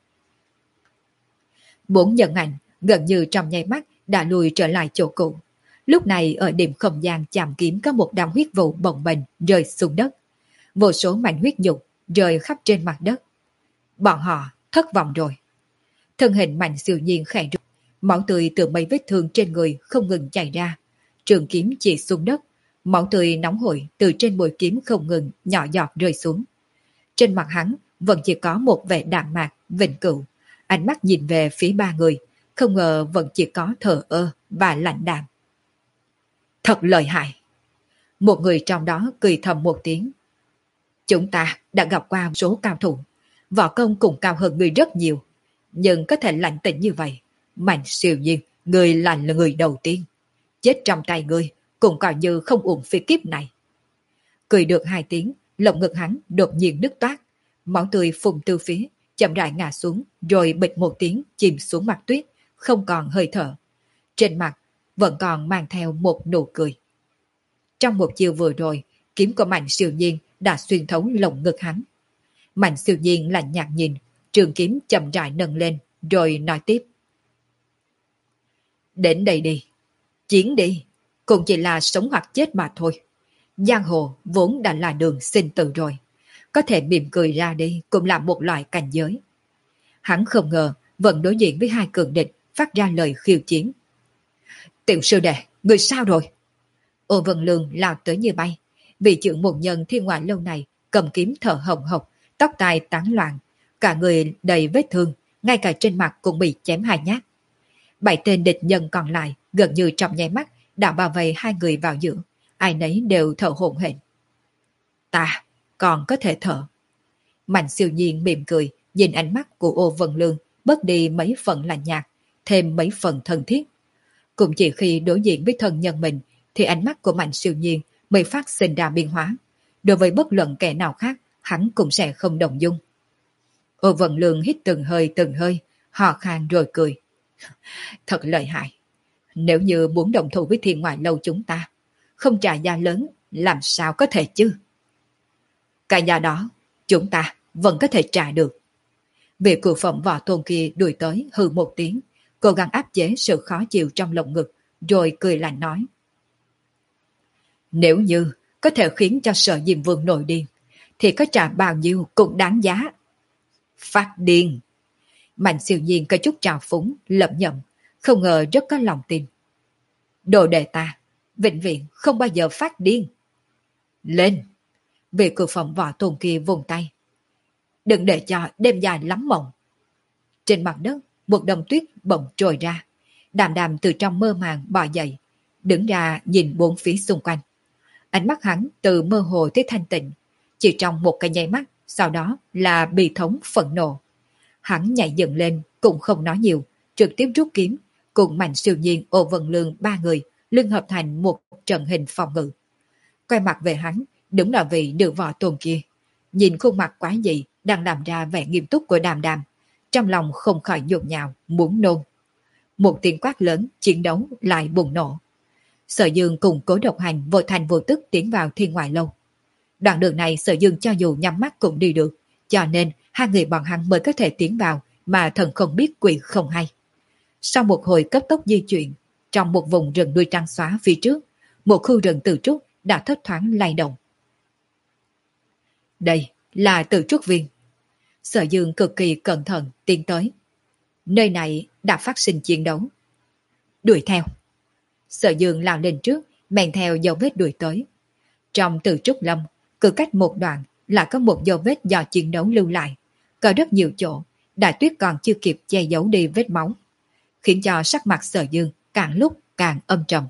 Bốn nhân ảnh gần như trong nháy mắt đã lùi trở lại chỗ cũ. Lúc này ở điểm không gian chạm kiếm có một đám huyết vụ bồng bềnh rơi xuống đất. Vô số mảnh huyết nhục rơi khắp trên mặt đất. Bọn họ thất vọng rồi. Thân hình Mạnh Siêu Nhiên khẽ rụt, máu tươi từ mấy vết thương trên người không ngừng chảy ra. Trường kiếm chỉ xuống đất, máu tươi nóng hổi từ trên mũi kiếm không ngừng nhỏ giọt rơi xuống. Trên mặt hắn vẫn chỉ có một vẻ đạm mạc, vĩnh cửu. Ánh mắt nhìn về phía ba người, không ngờ vẫn chỉ có thờ ơ và lạnh đạm. Thật lợi hại. Một người trong đó cười thầm một tiếng. Chúng ta đã gặp qua số cao thủ, võ công cũng cao hơn người rất nhiều, nhưng có thể lạnh tĩnh như vậy. Mạnh Siêu Nhiên, người là người đầu tiên. Chết trong tay người cũng coi như không uổng phí kiếp này. Cười được hai tiếng, lồng ngực hắn đột nhiên nứt toát, máu tươi phun từ phía, chậm rãi ngã xuống, rồi bịch một tiếng chìm xuống mặt tuyết, không còn hơi thở. Trên mặt vẫn còn mang theo một nụ cười. Trong một chiều vừa rồi, kiếm của Mạnh Siêu Nhiên đã xuyên thấu lồng ngực hắn. Mạnh Siêu Nhiên lạnh nhạt nhìn, trường kiếm chậm rãi nâng lên, rồi nói tiếp. Đến đây đi, chiến đi, cũng chỉ là sống hoặc chết mà thôi. Giang hồ vốn đã là đường sinh tử rồi, có thể mỉm cười ra đi cũng là một loại cảnh giới. Hắn không ngờ vẫn đối diện với hai cường địch phát ra lời khiêu chiến. Tiểu sư đệ, người sao rồi? Ô Vân Lương lao tới như bay. Vị trưởng một nhân thiên ngoại lâu này cầm kiếm thở hồng hộc, tóc tai tán loạn, cả người đầy vết thương, ngay cả trên mặt cũng bị chém hai nhát. Bảy tên địch nhân còn lại gần như trong nháy mắt đã bao vây hai người vào giữa, ai nấy đều thở hổn hển. Ta còn có thể thở. Mạnh Siêu Nhiên mỉm cười, nhìn ánh mắt của Ô Vân Lương bớt đi mấy phần lạnh nhạt, thêm mấy phần thân thiết. Cũng chỉ khi đối diện với thân nhân mình thì ánh mắt của Mạnh Siêu Nhiên mới phát sinh ra biến hóa. Đối với bất luận kẻ nào khác, hắn cũng sẽ không đồng dung. Ô Vân Lương hít từng hơi từng hơi, hò khan rồi cười. Thật lợi hại. Nếu như muốn đồng thủ với thiên ngoại lâu chúng ta, không trả giá lớn, làm sao có thể chứ? Cái giá đó, chúng ta vẫn có thể trả được. Vị cự phẩm võ tôn kia đuổi tới hừ một tiếng, cố gắng áp chế sự khó chịu trong lồng ngực, rồi cười lạnh nói. Nếu như có thể khiến cho Sở Diêm Vương nổi điên, thì có trả bao nhiêu cũng đáng giá. Phát điên. Mạnh Siêu Nhiên có chút trào phúng, lẩm nhẩm, không ngờ rất có lòng tin. Đồ đệ ta, vĩnh viễn không bao giờ phát điên. Lên. Vị cự phẩm võ tôn kia vùng tay. Đừng để cho đêm dài lắm mộng. Trên mặt đất, một đầm tuyết bỗng trồi ra. Đàm Đàm từ trong mơ màng bò dậy, đứng ra nhìn bốn phía xung quanh. Ánh mắt hắn từ mơ hồ tới thanh tịnh, chỉ trong một cái nháy mắt, sau đó là bi thống phẫn nộ. Hắn nhảy dựng lên, cũng không nói nhiều, trực tiếp rút kiếm, cùng Mạnh Siêu Nhiên, Ô Vân Lương ba người liên hợp thành một trận hình phòng ngự. Quay mặt về hắn, đúng là vị nữ võ tôn kia. Nhìn khuôn mặt quá dị đang làm ra vẻ nghiêm túc của Đàm Đàm, trong lòng không khỏi nhộn nhạo, muốn nôn. Một tiếng quát lớn, chiến đấu lại bùng nổ. Sở Dương cùng Cố Độc Hành vô thành vô tức tiến vào thiên ngoại lâu. Đoạn đường này Sở Dương cho dù nhắm mắt cũng đi được, cho nên hai người bọn hắn mới có thể tiến vào mà thần không biết quỷ không hay. Sau một hồi cấp tốc di chuyển, Trong một vùng rừng đuôi trắng xóa phía trước, một khu rừng tự trúc đã thấp thoáng lay động. Đây là tự trúc viên. Sở Dương cực kỳ cẩn thận tiến tới. Nơi này đã phát sinh chiến đấu. Đuổi theo. Sở Dương lao lên trước, men theo dấu vết đuổi tới. Trong tự trúc lâm, cứ cách một đoạn là có một dấu vết do chiến đấu lưu lại. Có rất nhiều chỗ, đại tuyết còn chưa kịp che giấu đi vết máu, khiến cho sắc mặt Sở Dương càng lúc càng âm trầm.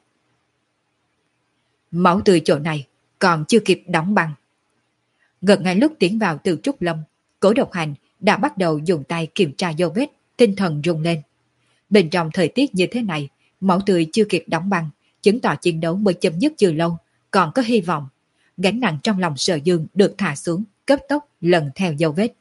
Máu tươi chỗ này còn chưa kịp đóng băng. Gần ngay lúc tiến vào tự trúc lâm, Cố Độc Hành đã bắt đầu dùng tay kiểm tra dấu vết, tinh thần rung lên. Bên trong thời tiết như thế này, máu tươi chưa kịp đóng băng, chứng tỏ chiến đấu mới chấm dứt chưa lâu, còn có hy vọng. Gánh nặng trong lòng Sở Dương được thả xuống, cấp tốc lần theo dấu vết.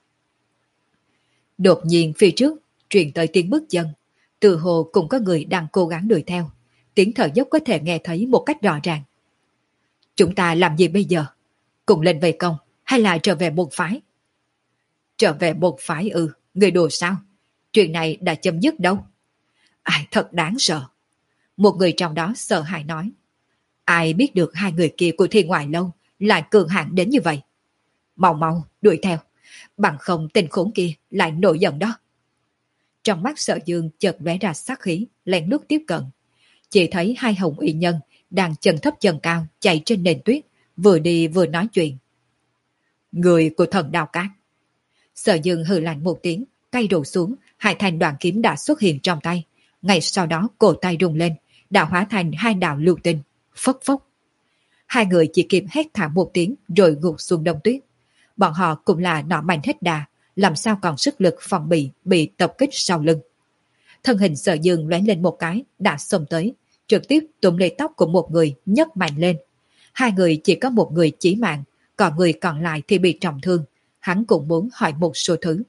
Đột nhiên phía trước truyền tới tiếng bước chân, từ hồ cũng có người đang cố gắng đuổi theo. Tiếng thở dốc có thể nghe thấy một cách rõ ràng. Chúng ta làm gì bây giờ? Cùng lên vây công hay là trở về môn phái? Trở về môn phái ư? Người đùa sao? Chuyện này đã chấm dứt đâu. Ai thật đáng sợ. Một người trong đó sợ hãi nói. Ai biết được hai người kia của Thiên Ngoại Lâu lại cường hãn đến như vậy. Mau mau đuổi theo, bằng không tên khốn kia lại nổi giận đó. Trong mắt Sở Dương chợt lóe ra sát khí, lén lút tiếp cận. Chỉ thấy hai hồng y nhân đang chân thấp chân cao chạy trên nền tuyết, vừa đi vừa nói chuyện. Người của Thần Đao Cát. Sở Dương hừ lạnh một tiếng, tay đổ xuống, hai thanh đoạn kiếm đã xuất hiện trong tay. Ngay sau đó cổ tay rung lên, đã hóa thành hai đạo lưu tinh, phốc phốc. Hai người chỉ kịp hét thảm một tiếng rồi gục xuống đông tuyết. Bọn họ cũng là nọ mạnh hết đà, làm sao còn sức lực phòng bị bị tập kích sau lưng. Thân hình Sở Dương lóe lên một cái, đã xông tới, trực tiếp túm lấy tóc của một người nhấc mạnh lên. Hai người chỉ có một người chí mạng, còn người còn lại thì bị trọng thương. Hắn cũng muốn hỏi một số thứ.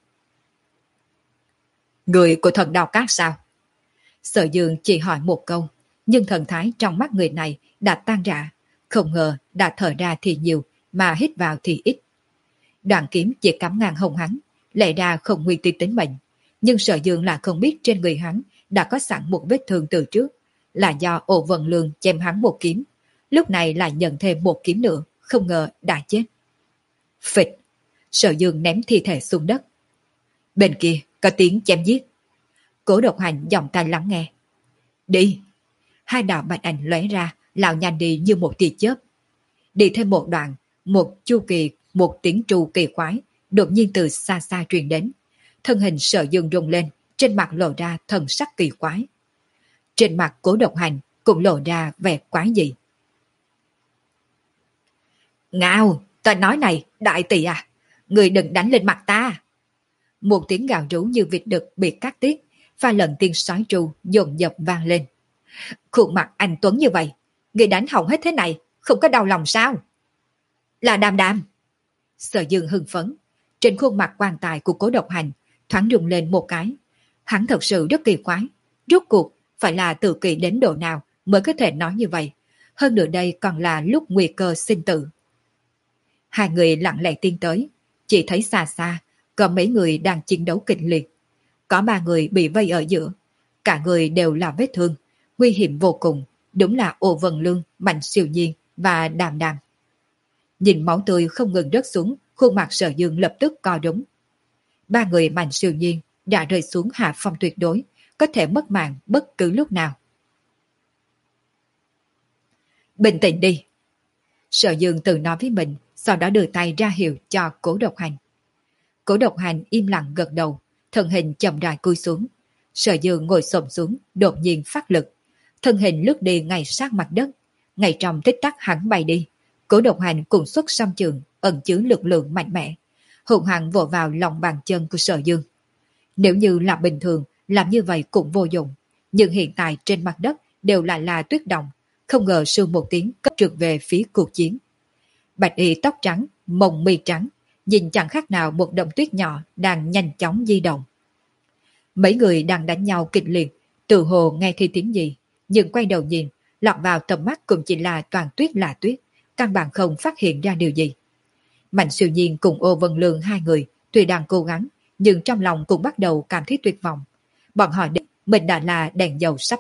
Người của Thần Đao Cát sao? Sở Dương chỉ hỏi một câu, nhưng thần thái trong mắt người này đã tan rã. Không ngờ đã thở ra thì nhiều, mà hít vào thì ít. Đoạn kiếm chỉ cắm ngang hông hắn, lẽ ra không nguy tới tính mệnh. Nhưng Sở Dương là không biết trên người hắn đã có sẵn một vết thương từ trước, là do Ổ Vân Lương chém hắn một kiếm. Lúc này lại nhận thêm một kiếm nữa, không ngờ đã chết. Phịch! Sở Dương ném thi thể xuống đất. Bên kia có tiếng chém giết. Cố Độc Hành giọng tai lắng nghe. Đi! Hai đạo bạch ảnh lóe ra, lao nhanh đi như một tia chớp. Đi thêm một đoạn, một chu kỳ, một tiếng tru kỳ quái đột nhiên từ xa xa truyền đến. Thân hình Sở Dương rung lên, trên mặt lộ ra thần sắc kỳ quái. Trên mặt Cố Độc Hành cũng lộ ra vẻ quái dị. Ngao, ta nói này, đại tỷ à, người đừng đánh lên mặt ta. Một tiếng gào rú như vịt đực bị cắt tiết, pha lần tiếng sói tru dồn dập vang lên. Khuôn mặt anh Tuấn như vậy, người đánh hỏng hết thế này, không có đau lòng sao? Là Đàm Đàm. Sở Dương hưng phấn, trên khuôn mặt quan tài của Cố Độc Hành thoáng rung lên một cái. Hắn thật sự rất kỳ quái, rốt cuộc phải là tự kỳ đến độ nào mới có thể nói như vậy, hơn nữa đây còn là lúc nguy cơ sinh tử. Hai người lặng lẽ tiến tới, chỉ thấy xa xa có mấy người đang chiến đấu kịch liệt. Có ba người bị vây ở giữa, cả người đều là vết thương, nguy hiểm vô cùng, đúng là Ổ Vân Lương, Mạnh Siêu Nhiên và Đàm Đàm. Nhìn máu tươi không ngừng rớt xuống, khuôn mặt Sở Dương lập tức co rúm. Ba người Mạnh Siêu Nhiên đã rơi xuống hạ phong tuyệt đối, có thể mất mạng bất cứ lúc nào. Bình tĩnh đi. Sở Dương tự nói với mình, sau đó đưa tay ra hiệu cho Cố Độc Hành. Cố Độc Hành im lặng gật đầu, thân hình chậm rãi cúi xuống. Sở Dương ngồi xổm xuống, đột nhiên phát lực. Thân hình lướt đi ngay sát mặt đất. Ngay trong tích tắc hắn bay đi, Cố Độc Hành cùng xuất song trường, ẩn chứa lực lượng mạnh mẽ, hùng hăng vỗ vào lòng bàn chân của Sở Dương. Nếu như là bình thường, làm như vậy cũng vô dụng. Nhưng hiện tại trên mặt đất đều lại là tuyết động, không ngờ sương một tiếng cấp trượt về phía cuộc chiến. Bạch y tóc trắng, mồng mi trắng, nhìn chẳng khác nào một đống tuyết nhỏ đang nhanh chóng di động. Mấy người đang đánh nhau kịch liệt, tự hồ nghe thấy tiếng gì, nhưng quay đầu nhìn, lọt vào tầm mắt cũng chỉ là toàn tuyết là tuyết, căn bản không phát hiện ra điều gì. Mạnh Siêu Nhiên cùng Ô Vân Lương hai người tuy đang cố gắng, nhưng trong lòng cũng bắt đầu cảm thấy tuyệt vọng. Bọn họ định mình đã là đèn dầu sắp tắt,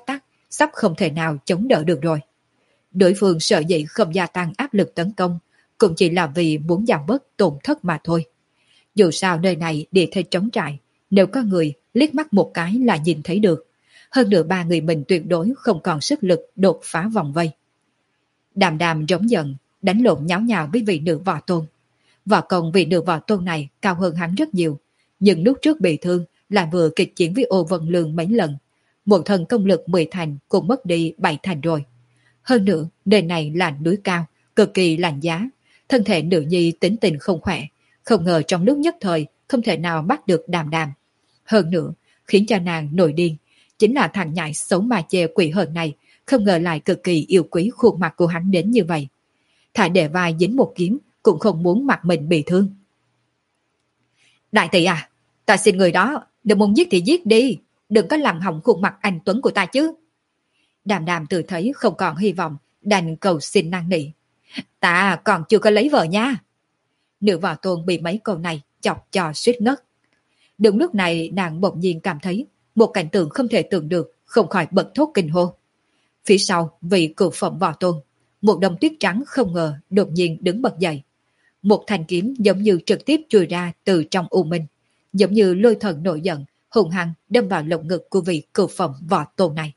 sắp không thể nào chống đỡ được rồi. Đối phương sợ dĩ không gia tăng áp lực tấn công, cũng chỉ là vì muốn giảm bớt tổn thất mà thôi. Dù sao nơi này địa thế trống trải, nếu có người liếc mắt một cái là nhìn thấy được. Hơn nữa ba người mình tuyệt đối không còn sức lực đột phá vòng vây. Đàm đàm rống giận, đánh lộn nháo nhào với vị nữ võ tôn. Võ công vị nữ võ tôn này cao hơn hắn rất nhiều, nhưng lúc trước bị thương lại vừa kịch chiến với Ô Vân Lương mấy lần. Một thân công lực mười thành cũng mất đi bảy thành rồi. Hơn nữa, nơi này là núi cao, cực kỳ lạnh giá. Thân thể nữ nhi tính tình không khỏe, không ngờ trong lúc nhất thời không thể nào bắt được đàm đàm. Hơn nữa, khiến cho nàng nổi điên, chính là thằng nhãi xấu mà chê quỷ hờn này, không ngờ lại cực kỳ yêu quý khuôn mặt của hắn đến như vậy. Thả để vai dính một kiếm, cũng không muốn mặt mình bị thương. Đại tỷ à, ta xin người đó, đừng muốn giết thì giết đi, đừng có làm hỏng khuôn mặt anh Tuấn của ta chứ. Đàm đàm tự thấy không còn hy vọng, đành cầu xin năn nỉ. Ta còn chưa có lấy vợ nha. Nữ võ tôn bị mấy câu này chọc cho suýt ngất. Đúng lúc này nàng bỗng nhiên cảm thấy một cảnh tượng không thể tưởng được, không khỏi bật thốt kinh hô. Phía sau vị cửu phẩm võ tôn, một đống tuyết trắng không ngờ đột nhiên đứng bật dậy. Một thanh kiếm giống như trực tiếp chui ra từ trong u minh, giống như lôi thần nổi giận, hùng hăng đâm vào lồng ngực của vị cửu phẩm võ tôn này.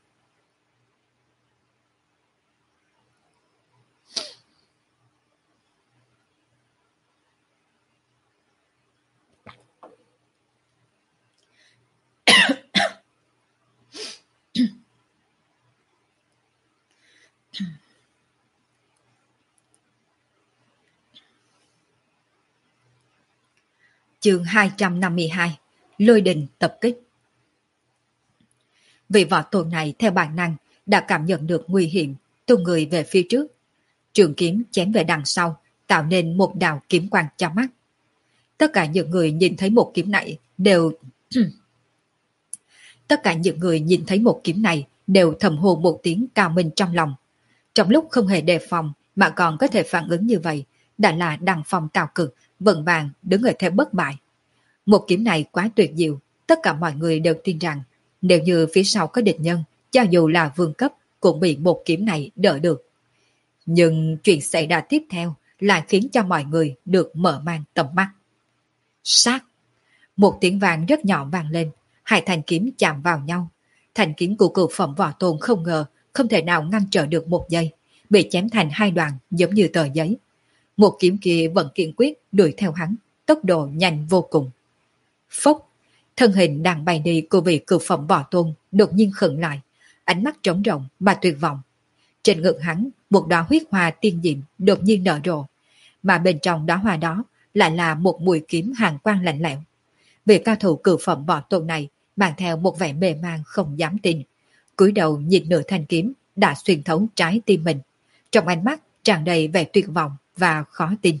Chương hai trăm năm mươi hai, Lôi đình tập kích. Vị võ tôn này theo bản năng đã cảm nhận được nguy hiểm, tung người về phía trước. Trường kiếm chém về đằng sau, tạo nên một đạo kiếm quang chói mắt. Tất cả những người nhìn thấy một kiếm này đều Tất cả những người nhìn thấy một kiếm này đều thầm hô một tiếng cao minh trong lòng. Trong lúc không hề đề phòng mà còn có thể phản ứng như vậy, đã là đăng phong cao cực, vững vàng đứng ở thế bất bại. Một kiếm này quá tuyệt diệu, tất cả mọi người đều tin rằng nếu như phía sau có địch nhân, cho dù là vương cấp cũng bị một kiếm này đỡ được. Nhưng chuyện xảy ra tiếp theo lại khiến cho mọi người được mở mang tầm mắt. Sát! Một tiếng vàng rất nhỏ vang lên, hai thanh kiếm chạm vào nhau. Thanh kiếm của cửu phẩm võ tôn không ngờ không thể nào ngăn trở được một giây, bị chém thành hai đoạn giống như tờ giấy. Một kiếm kia vẫn kiên quyết đuổi theo hắn, tốc độ nhanh vô cùng. Phốc! Thân hình đang bay đi của vị cửu phẩm võ tôn đột nhiên khựng lại, ánh mắt trống rỗng mà tuyệt vọng. Trên ngực hắn, một đóa huyết hoa tiên diệm đột nhiên nở rộ, mà bên trong đóa hoa đó lại là một mũi kiếm hàn quang lạnh lẽo. Vị cao thủ cửu phẩm võ tôn này mang theo một vẻ mê man không dám tin, cúi đầu nhìn nửa thanh kiếm đã xuyên thấu trái tim mình, trong ánh mắt tràn đầy vẻ tuyệt vọng và khó tin.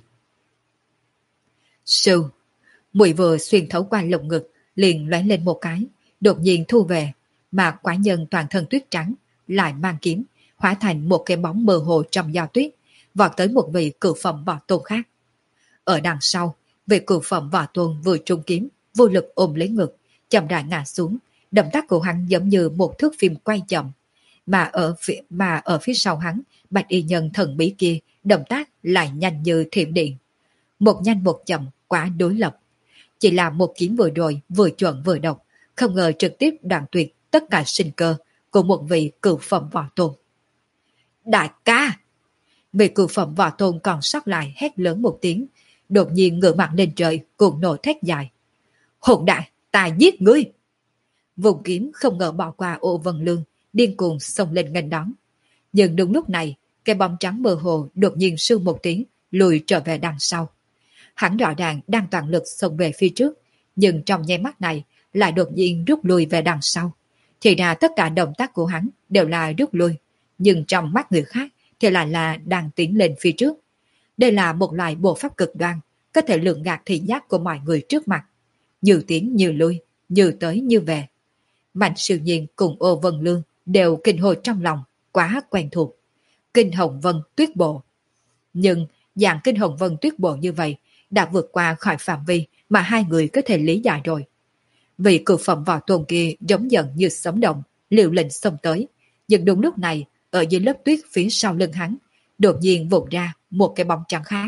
Sư, mũi vừa xuyên thấu qua lồng ngực, liền lóe lên một cái, đột nhiên thu về, mà quả nhân toàn thân tuyết trắng lại mang kiếm, hóa thành một cái bóng mơ hồ trong gió tuyết, vọt tới một vị cửu phẩm võ tôn khác. Ở đằng sau, vị cửu phẩm võ tôn vừa trung kiếm, vô lực ôm lấy ngực, chậm rãi ngã xuống, động tác của hắn giống như một thước phim quay chậm, mà ở phía, mà ở phía sau hắn, bạch y nhân thần bí kia, động tác lại nhanh như thiểm điện. Một nhanh một chậm, quá đối lập. Chỉ là một kiếm vừa rồi, vừa chuẩn vừa độc, không ngờ trực tiếp đoạn tuyệt tất cả sinh cơ của một vị cửu phẩm võ tôn. Đại ca! Vị cửu phẩm võ tôn còn sót lại hét lớn một tiếng, đột nhiên ngửa mặt lên trời, cuồng nổ thét dài. Hỗn đại, ta giết ngươi! Vùng kiếm không ngờ bỏ qua Ô Vân Lương, điên cuồng xông lên nghênh đón. Nhưng đúng lúc này, cái bóng trắng mơ hồ đột nhiên sưu một tiếng, lùi trở về đằng sau. Hắn rõ ràng đang toàn lực xông về phía trước, nhưng trong nháy mắt này lại đột nhiên rút lui về đằng sau. Thì ra tất cả động tác của hắn đều là rút lui, nhưng trong mắt người khác thì lại là đang tiến lên phía trước. Đây là một loại bộ pháp cực đoan, có thể lường gạt thị giác của mọi người trước mặt. Như tiến như lui, như tới như về. Mạnh Siêu Nhiên cùng Ô Vân Lương đều kinh hồi trong lòng, quá quen thuộc. Kinh Hồng Vân Tuyết Bộ. Nhưng dạng Kinh Hồng Vân Tuyết Bộ như vậy đã vượt qua khỏi phạm vi mà hai người có thể lý giải rồi. Vị cửu phẩm võ tôn kia giống giận như sấm động, liều lệnh xông tới, Nhưng đúng lúc này, ở dưới lớp tuyết phía sau lưng hắn, đột nhiên vụt ra một cái bóng trắng khác.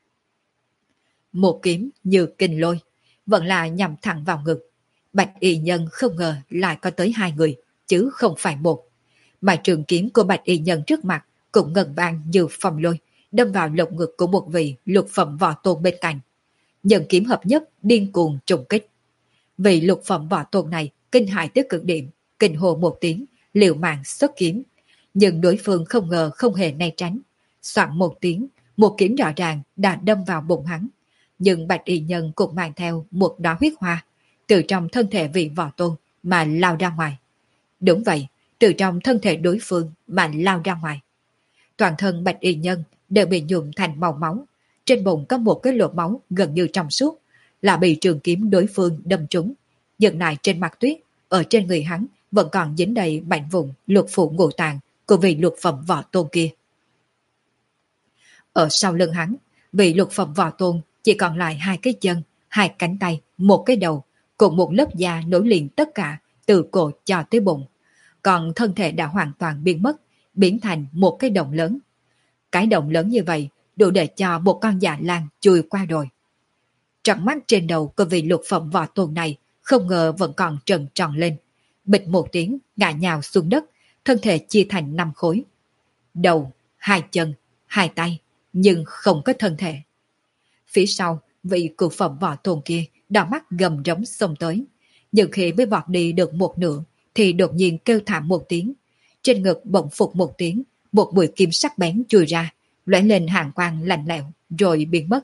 Một kiếm như kinh lôi, vẫn là nhằm thẳng vào ngực. Bạch y nhân không ngờ lại có tới hai người, chứ không phải một. Mà trường kiếm của bạch y nhân trước mặt cũng ngân vang như phong lôi, đâm vào lồng ngực của một vị lục phẩm võ tôn bên cạnh. Nhận kiếm hợp nhất điên cuồng trùng kích. Vị lục phẩm võ tôn này kinh hại tới cực điểm, kinh hồ một tiếng, liều mạng xuất kiếm. Nhưng đối phương không ngờ không hề né tránh. Soạn một tiếng, một kiếm rõ ràng đã đâm vào bụng hắn. Nhưng bạch y nhân cũng mang theo một đóa huyết hoa từ trong thân thể vị võ tôn mà lao ra ngoài. Đúng vậy, từ trong thân thể đối phương mà lao ra ngoài. Toàn thân bạch y nhân đều bị nhuộm thành màu máu. Trên bụng có một cái lỗ máu gần như trong suốt, là bị trường kiếm đối phương đâm trúng. Dừng lại trên mặt tuyết, ở trên người hắn vẫn còn dính đầy mảnh vụn lục phủ ngũ tạng của vị lục phẩm võ tôn kia. Ở sau lưng hắn, vị lục phẩm võ tôn chỉ còn lại hai cái chân, hai cánh tay, một cái đầu, cùng một lớp da nối liền tất cả từ cổ cho tới bụng. Còn thân thể đã hoàn toàn biến mất, biến thành một cái động lớn. Cái động lớn như vậy đủ để cho một con dạ lan chui qua rồi. Trọn mắt trên đầu của vị lục phẩm võ tôn này không ngờ vẫn còn trần tròn lên. Bịch một tiếng ngã nhào xuống đất, thân thể chia thành năm khối. Đầu, hai chân, hai tay, nhưng không có thân thể. Phía sau, vị cửu phẩm võ tôn kia đỏ mắt gầm rống xông tới. Nhưng khi mới vọt đi được một nửa thì đột nhiên kêu thảm một tiếng. Trên ngực bỗng phục một tiếng, một mũi kim sắc bén chui ra, lóe lên hàng quang lạnh lẽo rồi biến mất.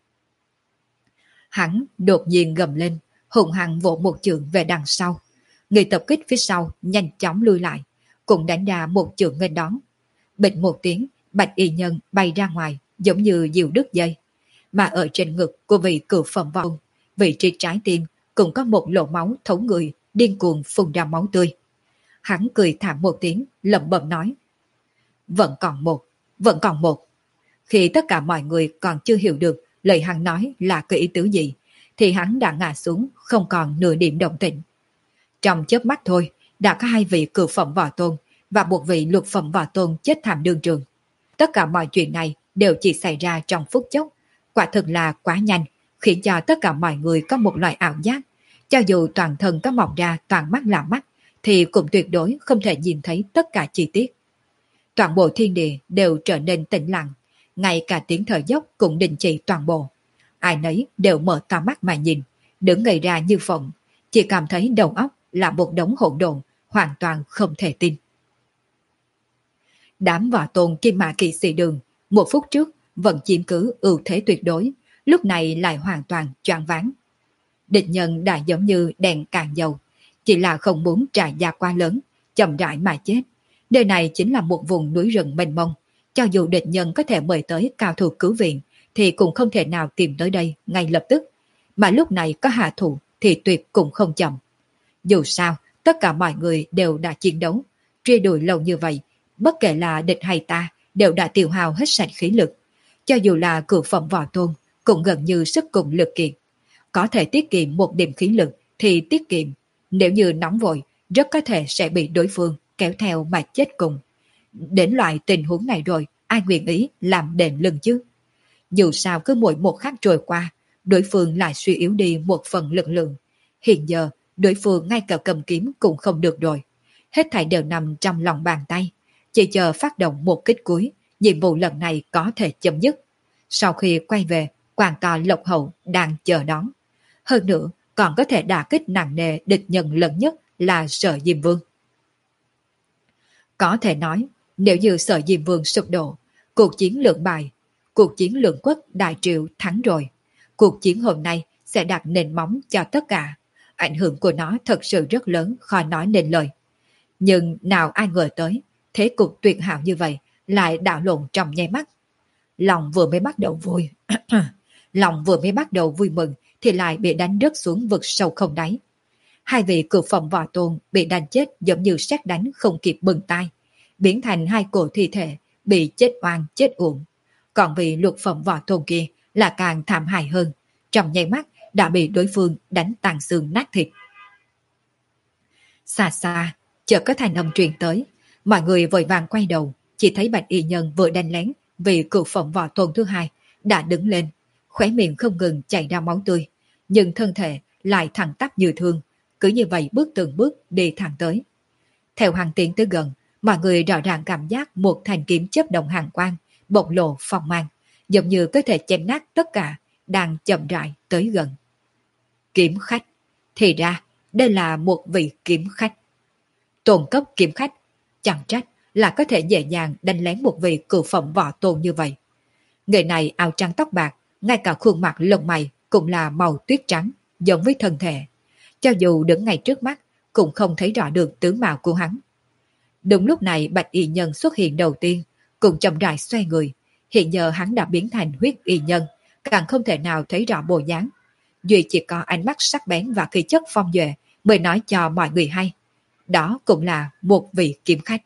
Hắn đột nhiên gầm lên, hùng hăng vỗ một chưởng về đằng sau. Người tập kích phía sau nhanh chóng lui lại, cũng đánh ra một chưởng nghênh đón. Bịch một tiếng, bạch y nhân bay ra ngoài giống như diều đứt dây. Mà ở trên ngực của vị cửu phẩm võ tôn, vị trí trái tim cũng có một lỗ máu thấu người điên cuồng phun ra máu tươi. Hắn cười thảm một tiếng, lẩm bẩm nói: vẫn còn một, vẫn còn một. Khi tất cả mọi người còn chưa hiểu được lời hắn nói là cái ý tứ gì, thì hắn đã ngã xuống, không còn nửa điểm động tĩnh. Trong chớp mắt thôi, đã có hai vị cửu phẩm võ tôn và một vị lục phẩm võ tôn chết thảm đương trường. Tất cả mọi chuyện này đều chỉ xảy ra trong phút chốc, quả thực là quá nhanh, khiến cho tất cả mọi người có một loại ảo giác. Cho dù toàn thân có mọc ra toàn mắt là mắt, thì cũng tuyệt đối không thể nhìn thấy tất cả chi tiết. Toàn bộ thiên địa đều trở nên tĩnh lặng, ngay cả tiếng thở dốc cũng đình chỉ toàn bộ. Ai nấy đều mở to mắt mà nhìn, đứng ngây ra như phộng, chỉ cảm thấy đầu óc là một đống hỗn độn, hoàn toàn không thể tin. Đám võ tôn kim mã kỵ sĩ đường, một phút trước vẫn chiếm cứ ưu thế tuyệt đối, lúc này lại hoàn toàn choáng váng. Địch nhân đã giống như đèn cạn dầu, chỉ là không muốn trả giá quá lớn, chậm rãi mà chết. Nơi này chính là một vùng núi rừng mênh mông, cho dù địch nhân có thể mời tới cao thủ cứu viện, thì cũng không thể nào tìm tới đây ngay lập tức. Mà lúc này có hạ thủ thì tuyệt cũng không chậm. Dù sao, tất cả mọi người đều đã chiến đấu, truy đuổi lâu như vậy, bất kể là địch hay ta, đều đã tiêu hao hết sạch khí lực. Cho dù là cửu phẩm võ tôn, cũng gần như sức cùng lực kiệt. Có thể tiết kiệm một điểm khí lực thì tiết kiệm, nếu như nóng vội, rất có thể sẽ bị đối phương kéo theo mà chết cùng. Đến loại tình huống này rồi, ai nguyện ý làm đền lưng chứ? Dù sao cứ mỗi một khắc trôi qua, đối phương lại suy yếu đi một phần lực lượng. Hiện giờ, đối phương ngay cả cầm kiếm cũng không được rồi. Hết thảy đều nằm trong lòng bàn tay. Chỉ chờ phát động một kích cuối, nhiệm vụ lần này có thể chấm dứt. Sau khi quay về, quan to Lộc Hậu đang chờ đón. Hơn nữa, còn có thể đả kích nặng nề địch nhân lớn nhất là Sở Diêm Vương. Có thể nói, nếu như Sở Diêm Vương sụp đổ, cuộc chiến lượng bài, cuộc chiến lượng quốc đại triệu thắng rồi. Cuộc chiến hôm nay sẽ đặt nền móng cho tất cả. Ảnh hưởng của nó thật sự rất lớn, khó nói nên lời. Nhưng nào ai ngờ tới, thế cục tuyệt hảo như vậy lại đảo lộn trong nháy mắt. Lòng vừa mới bắt đầu vui, lòng vừa mới bắt đầu vui mừng thì lại bị đánh rớt xuống vực sâu không đáy. Hai vị cửu phẩm võ tôn bị đánh chết giống như sét đánh không kịp bừng tay, biến thành hai cổ thi thể bị chết oan chết uổng. Còn vị lục phẩm võ tôn kia là càng thảm hại hơn, trong nháy mắt đã bị đối phương đánh tàn xương nát thịt. Xa xa, chợt có thanh âm truyền tới, Mọi người vội vàng quay đầu, chỉ thấy Bạch Y Nhân vừa đánh lén vì cựu phẩm võ tôn thứ hai đã đứng lên, khóe miệng không ngừng chảy ra máu tươi, nhưng thân thể lại thẳng tắp như thương, cứ như vậy bước từng bước đi thẳng tới. Theo hàng tiến tới gần, mọi người rõ ràng cảm giác một thanh kiếm chớp động hàng quang, bộc lộ phong mang, giống như có thể chém nát tất cả, đang chậm rãi tới gần. Kiếm khách, thì ra đây là một vị kiếm khách. Tôn cấp kiếm khách, chẳng trách là có thể dễ dàng đánh lén một vị cửu phẩm võ tôn như vậy. Người này áo trắng tóc bạc, ngay cả khuôn mặt lông mày cũng là màu tuyết trắng, giống với thân thể. Cho dù đứng ngay trước mắt, cũng không thấy rõ được tướng mạo của hắn. Đúng lúc này Bạch Y Nhân xuất hiện đầu tiên, cùng chậm rãi xoay người. Hiện giờ hắn đã biến thành huyết y nhân, càng không thể nào thấy rõ bộ dáng. Duy chỉ có ánh mắt sắc bén và khí chất phong duệ mới nói cho mọi người hay. Đó cũng là một vị kiếm khách.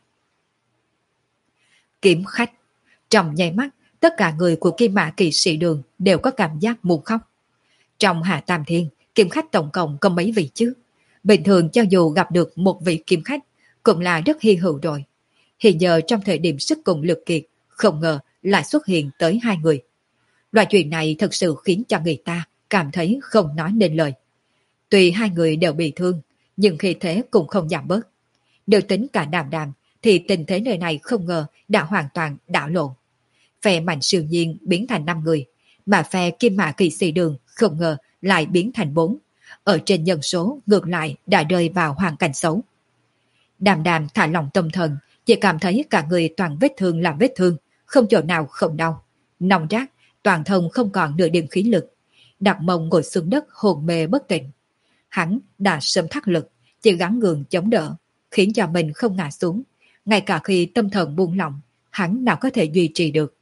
Kiếm khách. Trong nháy mắt, tất cả người của Kim Mã Kỵ Sĩ Đường đều có cảm giác muốn khóc. Trong Hạ Tam Thiên, kiếm khách tổng cộng có mấy vị chứ? Bình thường cho dù gặp được một vị kiếm khách, cũng là rất hy hữu rồi. Hiện giờ trong thời điểm sức cùng lực kiệt, không ngờ lại xuất hiện tới hai người. Loại chuyện này thật sự khiến cho người ta cảm thấy không nói nên lời. Tuy hai người đều bị thương, nhưng khi thế cũng không giảm bớt. Nếu tính cả Đàm Đàm, thì tình thế nơi này không ngờ đã hoàn toàn đảo lộn. Phe Mạnh Siêu Nhiên biến thành năm người, mà phe Kim Mã Kỵ Sĩ Đường không ngờ lại biến thành bốn. Ở trên nhân số ngược lại đã rơi vào hoàn cảnh xấu. Đàm Đàm thả lòng tâm thần, chỉ cảm thấy cả người toàn vết thương là vết thương, không chỗ nào không đau. Nòng rác, toàn thân không còn nửa điểm khí lực. Đặt mông ngồi xuống đất hồn mê bất tỉnh. Hắn đã sớm thắt lực, chỉ gắng gượng chống đỡ, khiến cho mình không ngã xuống. Ngay cả khi tâm thần buông lỏng, hắn nào có thể duy trì được.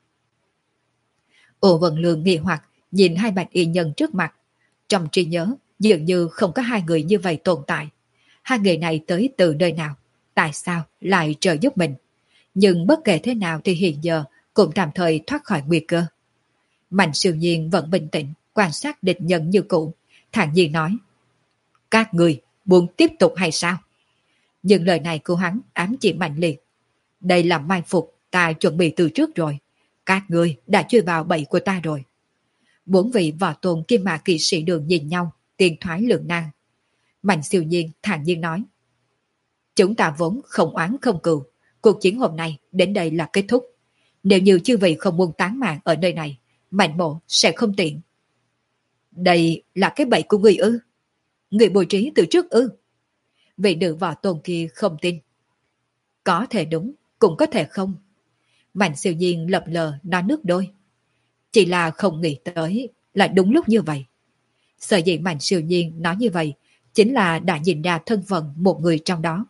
Ổ Vân Lương nghi hoặc nhìn hai Bạch Y Nhân trước mặt. Trong trí nhớ, dường như không có hai người như vậy tồn tại. Hai người này tới từ nơi nào? Tại sao lại trợ giúp mình? Nhưng bất kể thế nào thì hiện giờ cũng tạm thời thoát khỏi nguy cơ. Mạnh Siêu Nhiên vẫn bình tĩnh, quan sát địch nhân như cũ, thản nhiên nói: Các người muốn tiếp tục hay sao? Nhưng lời này của hắn ám chỉ mạnh liệt. Đây là mai phục ta chuẩn bị từ trước rồi. Các người đã chui vào bẫy của ta rồi. Bốn vị võ tôn Kim Mã Kỵ Sĩ Đường nhìn nhau, tiền thoái lưỡng nan. Mạnh Siêu Nhiên thản nhiên nói: Chúng ta vốn không oán không cừu, cuộc chiến hôm nay đến đây là kết thúc. Nếu như chư vị không muốn tán mạng ở nơi này, Mạnh Mộ sẽ không tiện. Đây là cái bẫy của người ư? Người bố trí từ trước ư? Vị nữ võ tôn kia không tin. Có thể đúng, cũng có thể không. Mạnh Siêu Nhiên lập lờ nói nước đôi. Chỉ là không nghĩ tới là đúng lúc như vậy. Sở dĩ Mạnh Siêu Nhiên nói như vậy chính là đã nhìn ra thân phận một người trong đó.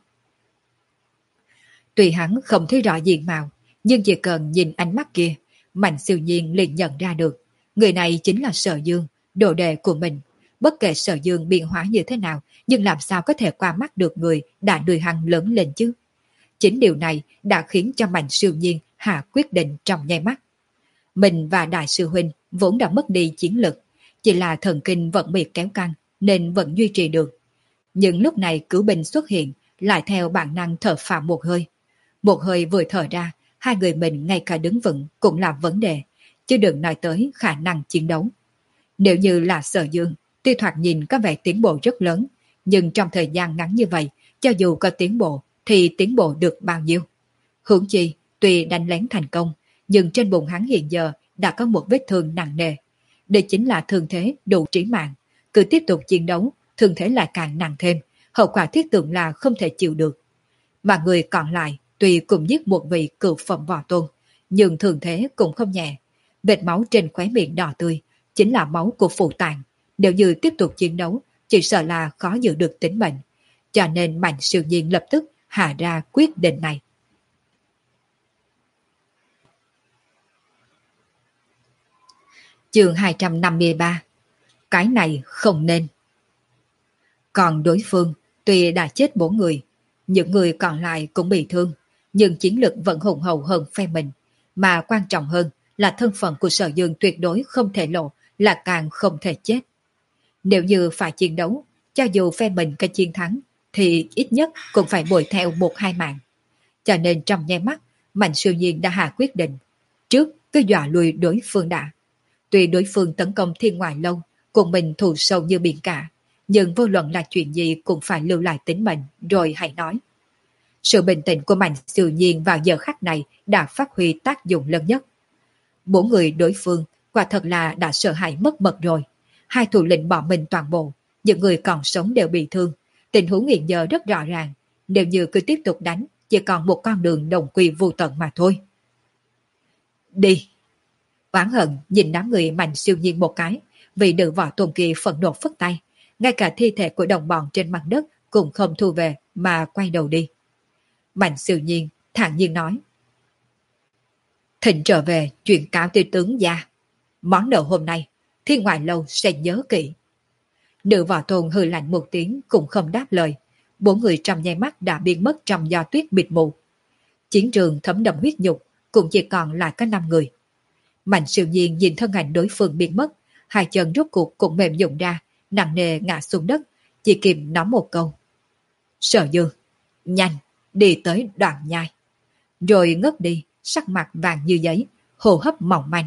Tuy hắn không thấy rõ diện mạo, nhưng chỉ cần nhìn ánh mắt kia, Mạnh Siêu Nhiên liền nhận ra được người này chính là Sở Dương, đồ đệ của mình. Bất kể Sở Dương biến hóa như thế nào, nhưng làm sao có thể qua mắt được người đã nuôi hắn lớn lên chứ? Chính điều này đã khiến cho Mạnh Siêu Nhiên hạ quyết định trong nháy mắt. Mình và Đại sư Huynh vốn đã mất đi chiến lực, chỉ là thần kinh vẫn bị kéo căng nên vẫn duy trì được. Nhưng lúc này cứu binh xuất hiện, lại theo bản năng thở phào một hơi. Một hơi vừa thở ra, hai người mình ngay cả đứng vững cũng là vấn đề, chứ đừng nói tới khả năng chiến đấu. Nếu như là Sở Dương, tuy thoạt nhìn có vẻ tiến bộ rất lớn, nhưng trong thời gian ngắn như vậy, cho dù có tiến bộ, thì tiến bộ được bao nhiêu? Huống chi, tuy đánh lén thành công, nhưng trên bụng hắn hiện giờ đã có một vết thương nặng nề. Đây chính là thương thế đủ trí mạng. Cứ tiếp tục chiến đấu, thương thế lại càng nặng thêm, hậu quả thiết tưởng là không thể chịu được. Mà người còn lại, tuy cùng giết một vị cựu phẩm võ tôn, nhưng thương thế cũng không nhẹ. Vệt máu trên khóe miệng đỏ tươi, chính là máu của phụ tạng. Nếu như tiếp tục chiến đấu, chỉ sợ là khó giữ được tính mệnh. Cho nên Mạnh Siêu Nhiên lập tức hạ ra quyết định này. Chương hai trăm năm mươi ba. Cái này không nên. Còn đối phương, tuy đã chết bốn người, những người còn lại cũng bị thương, nhưng chiến lực vẫn hùng hậu hơn phe mình. Mà quan trọng hơn là thân phận của Sở Dương tuyệt đối không thể lộ, là càng không thể chết. Nếu như phải chiến đấu, cho dù phe mình có chiến thắng, thì ít nhất cũng phải bồi theo một hai mạng. cho nên trong nháy mắt, Mạnh Siêu Nhiên đã hạ quyết định. Trước cứ dọa lùi đối phương đã. Tuy đối phương tấn công Thiên Ngoại Lâu, cùng mình thù sâu như biển cả, nhưng vô luận là chuyện gì cũng phải lưu lại tính mệnh, rồi hãy nói. Sự bình tĩnh của Mạnh Siêu Nhiên vào giờ khắc này đã phát huy tác dụng lớn nhất. Bốn người đối phương quả thật là đã sợ hãi mất mật rồi. Hai thủ lĩnh bỏ mình toàn bộ, những người còn sống đều bị thương. Tình huống hiện giờ rất rõ ràng, nếu như cứ tiếp tục đánh, chỉ còn một con đường đồng quy vô tận mà thôi. Đi! Oán hận nhìn đám người Mạnh Siêu Nhiên một cái, vì nữ võ tôn kia phẫn nộ phất tay, ngay cả thi thể của đồng bọn trên mặt đất cũng không thu về mà quay đầu đi. Mạnh Siêu Nhiên thản nhiên nói: Thịnh trở về chuyện cáo tiêu tướng gia, món nợ hôm nay Thiên Ngoại Lâu sẽ nhớ kỹ. Nữ võ tôn hừ lạnh một tiếng cũng không đáp lời. Bốn người trong nháy mắt đã biến mất trong gió tuyết bịt mù. Chiến trường thấm đẫm huyết nhục, cũng chỉ còn lại có năm người. Mạnh Siêu Nhiên nhìn thân ảnh đối phương biến mất, hai chân rút cuộc cũng mềm nhũn ra, nặng nề ngã xuống đất, chỉ kịp nói một câu: Sở Dương, nhanh đi tới Đoạn Nhai. Rồi ngất đi, sắc mặt vàng như giấy, hô hấp mỏng manh.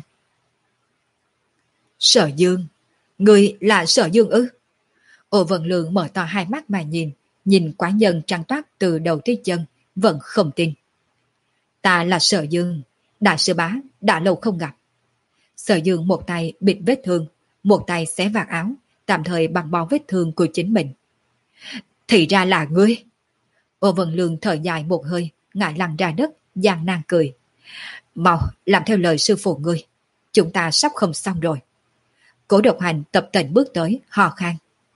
Sở Dương, người là Sở Dương ư? Ô Vân Lượng mở to hai mắt mà nhìn, nhìn quái nhân trắng toát từ đầu tới chân, vẫn không tin. Ta là Sở Dương, đại sư bá, đã lâu không gặp. Sở Dương một tay bịt vết thương, một tay xé vạt áo, tạm thời băng bó vết thương của chính mình. Thì ra là ngươi. Ô Vân Lượng thở dài một hơi, ngã lăn ra đất, gian nan cười. Mau, làm theo lời sư phụ ngươi. Chúng ta sắp không xong rồi. Cố Độc Hành tập tễnh bước tới, hò khan.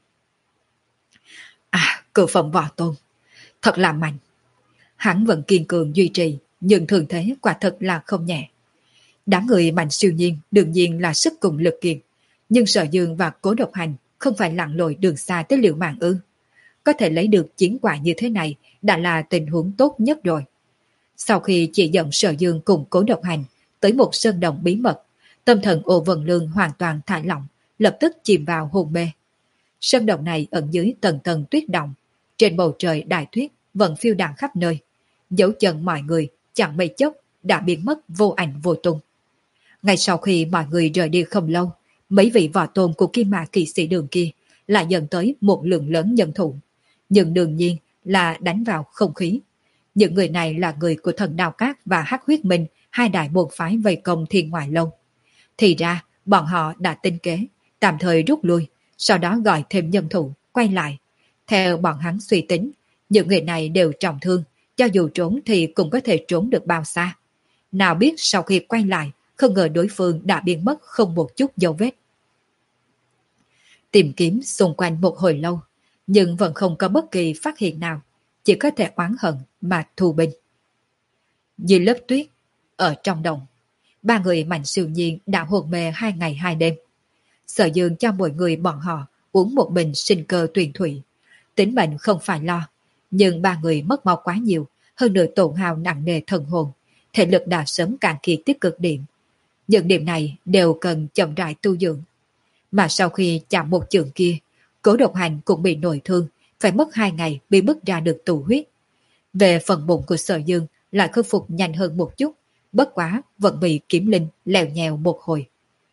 À, cửu phẩm võ tôn, thật là mạnh. Hắn vẫn kiên cường duy trì, nhưng thường thế quả thật là không nhẹ. Đám người Mạnh Siêu Nhiên đương nhiên là sức cùng lực kiệt, nhưng Sở Dương và Cố Độc Hành không phải lặn lội đường xa tới liều mạng ư. Có thể lấy được chiến quả như thế này đã là tình huống tốt nhất rồi. Sau khi chỉ dẫn Sở Dương cùng Cố Độc Hành tới một sơn động bí mật, tâm thần Ô Vân Lương hoàn toàn thả lỏng, lập tức chìm vào hôn mê. Sơn động này ẩn dưới tầng tầng tuyết động, trên bầu trời đại tuyết vẫn phiêu đãng khắp nơi. Dấu chân mọi người chẳng mấy chốc đã biến mất vô ảnh vô tung. Ngay sau khi mọi người rời đi không lâu, mấy vị võ tôn của Kim Mã Kỵ Sĩ Đường kia lại dẫn tới một lượng lớn nhân thủ, nhưng đương nhiên là đánh vào không khí. Những người này là người của Thần Đao Các và Hắc Huyết Minh, hai đại môn phái vây công Thiên Ngoại Lâu. Thì ra bọn họ đã tính kế, tạm thời rút lui, sau đó gọi thêm nhân thủ, quay lại. Theo bọn hắn suy tính, những người này đều trọng thương, cho dù trốn thì cũng có thể trốn được bao xa. Nào biết sau khi quay lại, không ngờ đối phương đã biến mất không một chút dấu vết. Tìm kiếm xung quanh một hồi lâu, nhưng vẫn không có bất kỳ phát hiện nào, chỉ có thể oán hận mà thù binh. Dưới lớp tuyết, ở trong đồng, ba người Mạnh Siêu Nhiên đã hôn mê hai ngày hai đêm. Sở Dương cho mọi người bọn họ uống một bình sinh cơ tuyền thủy. Tính mệnh không phải lo, nhưng ba người mất máu quá nhiều, hơn nữa tổn hao nặng nề thần hồn, thể lực đã sớm cạn kiệt tới cực điểm. Những điểm này đều cần chậm rãi tu dưỡng. Mà sau khi chạm một chưởng kia, Cố Độc Hành cũng bị nội thương, phải mất hai ngày bị bứt ra được tụ huyết. Về phần bụng của Sở Dương lại khôi phục nhanh hơn một chút, bất quá vẫn bị kiếm linh lèo nhèo một hồi.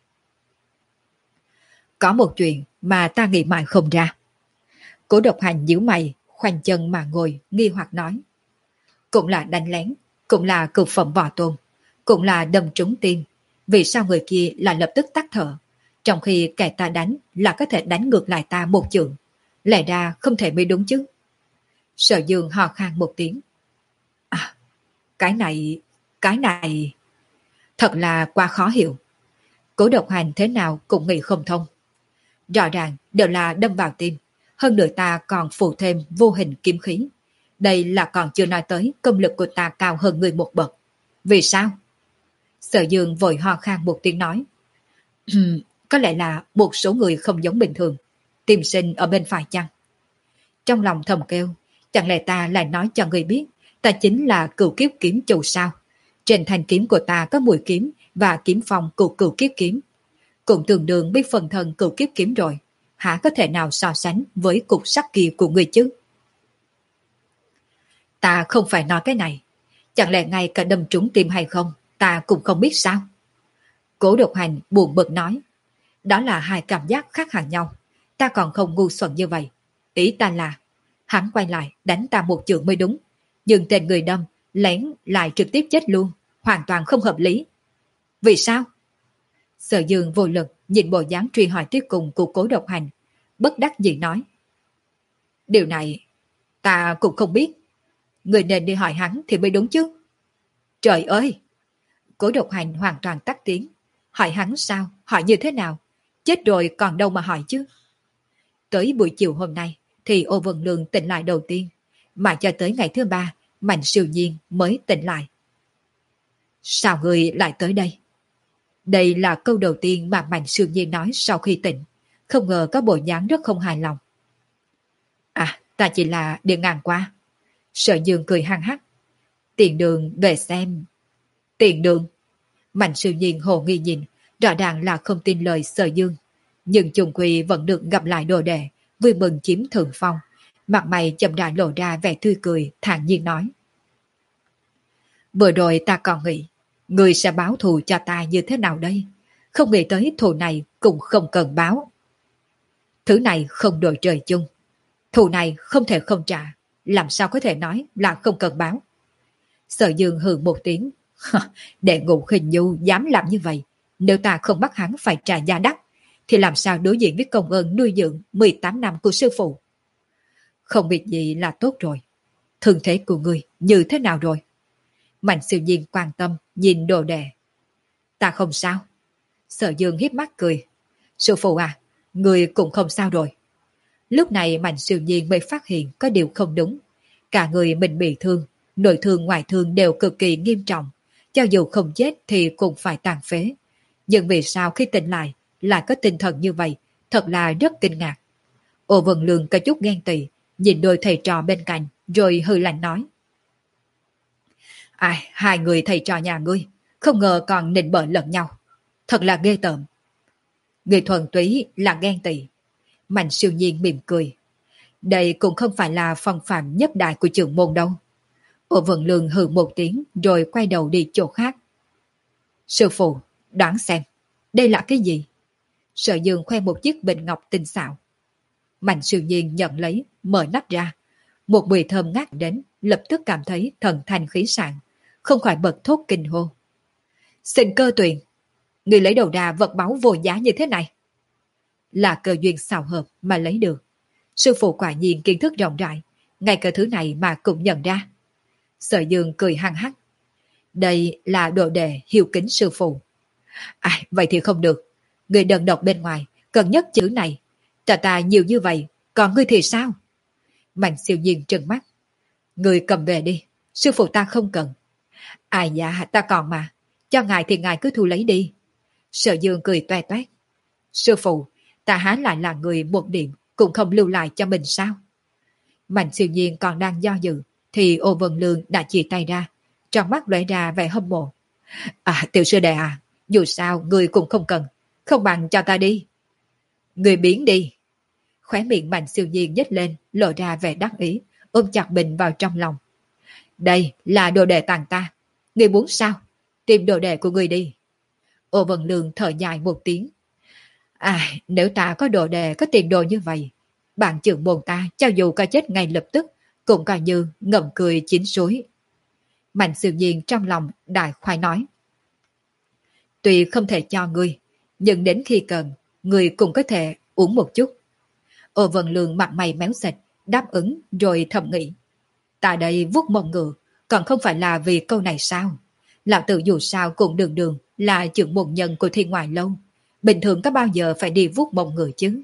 Có một chuyện mà ta nghĩ mãi không ra. Cố Độc Hành nhíu mày, khoanh chân mà ngồi, nghi hoặc nói. Cũng là đánh lén, cũng là cực phẩm võ tôn, cũng là đâm trúng tim. Vì sao người kia lại lập tức tắt thở, trong khi kẻ ta đánh là có thể đánh ngược lại ta một chưởng? Lẽ ra không thể mới đúng chứ. Sở Dương hò khan một tiếng. À, cái này, cái này... Thật là quá khó hiểu. Cố Độc Hành thế nào cũng nghĩ không thông. Rõ ràng đều là đâm vào tim, hơn nữa ta còn phụ thêm vô hình kiếm khí. Đây là còn chưa nói tới công lực của ta cao hơn người một bậc. Vì sao? Sở Dương vội ho khan một tiếng nói. Có lẽ là một số người không giống bình thường. Tìm sinh ở bên phải chăng? Trong lòng thầm kêu, chẳng lẽ ta lại nói cho người biết ta chính là cửu kiếp kiếm chủ sao? Trên thanh kiếm của ta có mùi kiếm và kiếm phong của cửu kiếp kiếm. Cũng tương đương biết phần thân cửu kiếp kiếm rồi. Hả có thể nào so sánh với cục sắt kia của người chứ? Ta không phải nói cái này. Chẳng lẽ ngay cả đâm trúng tim hay không, ta cũng không biết sao? Cố Độc Hành buồn bực nói. Đó là hai cảm giác khác hẳn nhau. Ta còn không ngu xuẩn như vậy. Ý ta là, hắn quay lại đánh ta một chưởng mới đúng. Nhưng tên người đâm, lén lại trực tiếp chết luôn. Hoàn toàn không hợp lý. Vì sao? Sở Dương vô lực nhìn bộ dáng truy hỏi tiếp cùng của Cố Độc Hành. Bất đắc dĩ nói. Điều này ta cũng không biết. Người nên đi hỏi hắn thì mới đúng chứ. Trời ơi! Cố Độc Hành hoàn toàn tắt tiếng. Hỏi hắn sao? Hỏi như thế nào? Chết rồi còn đâu mà hỏi chứ. Tới buổi chiều hôm nay thì Ô Vân Lương tỉnh lại đầu tiên. Mà cho tới ngày thứ ba, Mạnh Siêu Nhiên mới tỉnh lại. Sao người lại tới đây? Đây là câu đầu tiên mà Mạnh Siêu Nhiên nói sau khi tỉnh. Không ngờ có bộ dáng rất không hài lòng. À, ta chỉ là đi ngang qua. Sở Dương cười hăng hắc. Tiền đường về xem. Tiền đường. Mạnh Siêu Nhiên hồ nghi nhìn, rõ ràng là không tin lời Sở Dương. Nhưng chung quy vẫn được gặp lại đồ đệ, vui mừng chiếm thượng phong. Mặt mày chậm rãi lộ ra vẻ tươi cười, thản nhiên nói. Vừa rồi ta còn nghĩ, người sẽ báo thù cho ta như thế nào đây? Không nghĩ tới thù này cũng không cần báo. Thứ này không đổi trời chung. Thù này không thể không trả, làm sao có thể nói là không cần báo. Sở Dương hừ một tiếng. Đệ Ngũ Khinh Nhu dám làm như vậy, nếu ta không bắt hắn phải trả giá đắt, thì làm sao đối diện với công ơn nuôi dưỡng mười tám năm của sư phụ? Không việc gì là tốt rồi. Thương thế của người như thế nào rồi? Mạnh Siêu Nhiên quan tâm nhìn đồ đệ. Ta không sao. Sở Dương hiếp mắt cười. Sư phụ à, người cũng không sao rồi. Lúc này Mạnh Siêu Nhiên mới phát hiện có điều không đúng. Cả người mình bị thương, nội thương ngoại thương đều cực kỳ nghiêm trọng. Cho dù không chết thì cũng phải tàn phế. Nhưng vì sao khi tỉnh lại lại có tinh thần như vậy, thật là rất kinh ngạc. Ô Vân Lương có chút ghen tị, nhìn đôi thầy trò bên cạnh, rồi hừ lạnh nói. Ai, hai người thầy trò nhà ngươi, không ngờ còn nịnh bợ lẫn nhau. Thật là ghê tởm. Người thuần túy là ghen tị. Mạnh Siêu Nhiên mỉm cười. Đây cũng không phải là phong phạm nhất đại của trưởng môn đâu. Ô Vân Lương hừ một tiếng rồi quay đầu đi chỗ khác. Sư phụ, đoán xem, đây là cái gì? Sở Dương khoe một chiếc bình ngọc tinh xảo. Mạnh Siêu Nhiên nhận lấy, mở nắp ra. Một mùi thơm ngát đến, lập tức cảm thấy thần thanh khí sảng, không khỏi bật thốt kinh hô. Xin cơ tuyền, người lấy đầu ra vật báu vô giá như thế này. Là cơ duyên xào hợp mà lấy được. Sư phụ quả nhiên kiến thức rộng rãi, ngay cả thứ này mà cũng nhận ra. Sở Dương cười hăng hắc. Đây là đồ đệ hiếu kính sư phụ. À, vậy thì không được. Người đần độc bên ngoài, cần nhất chữ này. Trả ta nhiều như vậy, còn ngươi thì sao? Mạnh Siêu Nhiên trừng mắt. Người cầm về đi, sư phụ ta không cần. Ai dạ, ta còn mà. Cho ngài thì ngài cứ thu lấy đi. Sở Dương cười toe toét. Sư phụ, ta há lại là người một điểm cũng không lưu lại cho mình sao? Mạnh Siêu Nhiên còn đang do dự, thì Ô Vân Lương đã chỉ tay ra, trong mắt lóe ra vẻ hâm mộ. À, tiểu sư đệ à, dù sao người cũng không cần, không bằng cho ta đi. Người biến đi. Khóe miệng Mạnh Siêu Nhiên nhếch lên, lộ ra vẻ đắc ý, ôm chặt bình vào trong lòng. Đây là đồ đệ tặng ta. Người muốn sao? Tìm đồ đệ của người đi. Ô Vân Lương thở dài một tiếng. À, nếu ta có đồ đệ có tiền đồ như vậy, bạn trưởng môn ta cho dù có chết ngay lập tức, cũng coi như ngậm cười chín suối. Mạnh Siêu Nhiên trong lòng đại khoái nói. Tuy không thể cho ngươi, nhưng đến khi cần, ngươi cũng có thể uống một chút. Ô Vân Lương mặt mày méo sạch, đáp ứng rồi thầm nghĩ. Ta đây vuốt mông ngựa, còn không phải là vì câu này sao? Lão tử dù sao cũng đường đường là trưởng môn nhân của Thiên Ngoại Lâu. Bình thường có bao giờ phải đi vuốt mông ngựa chứ?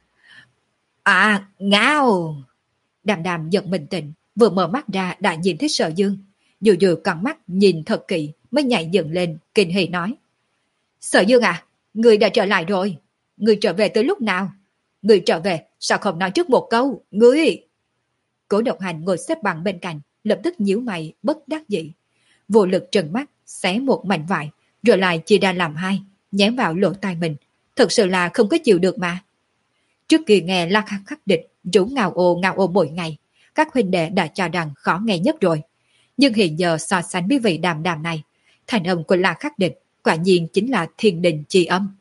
À, ngao! Đàm đàm giật mình tỉnh, vừa mở mắt ra đã nhìn thấy Sở Dương. Dù dù con mắt nhìn thật kỹ mới nhảy dựng lên, kinh hỉ nói. Sở Dương à, người đã trở lại rồi. Người trở về từ lúc nào? Người trở về, sao không nói trước một câu? Người! Cố Độc Hành ngồi xếp bằng bên cạnh, lập tức nhíu mày, bất đắc dĩ. Vô lực trừng mắt, xé một mảnh vải, rồi lại chia ra làm hai, nhém vào lỗ tai mình. Thật sự là không có chịu được mà. Trước kia nghe La Khắc Khắc địch, rủ ngào ô ngào ô mỗi ngày, các huynh đệ đã cho rằng khó nghe nhất rồi. Nhưng hiện giờ so sánh với vị Đàm Đàm này, thành âm của La Khắc Địch quả nhiên chính là thiên đình chi âm.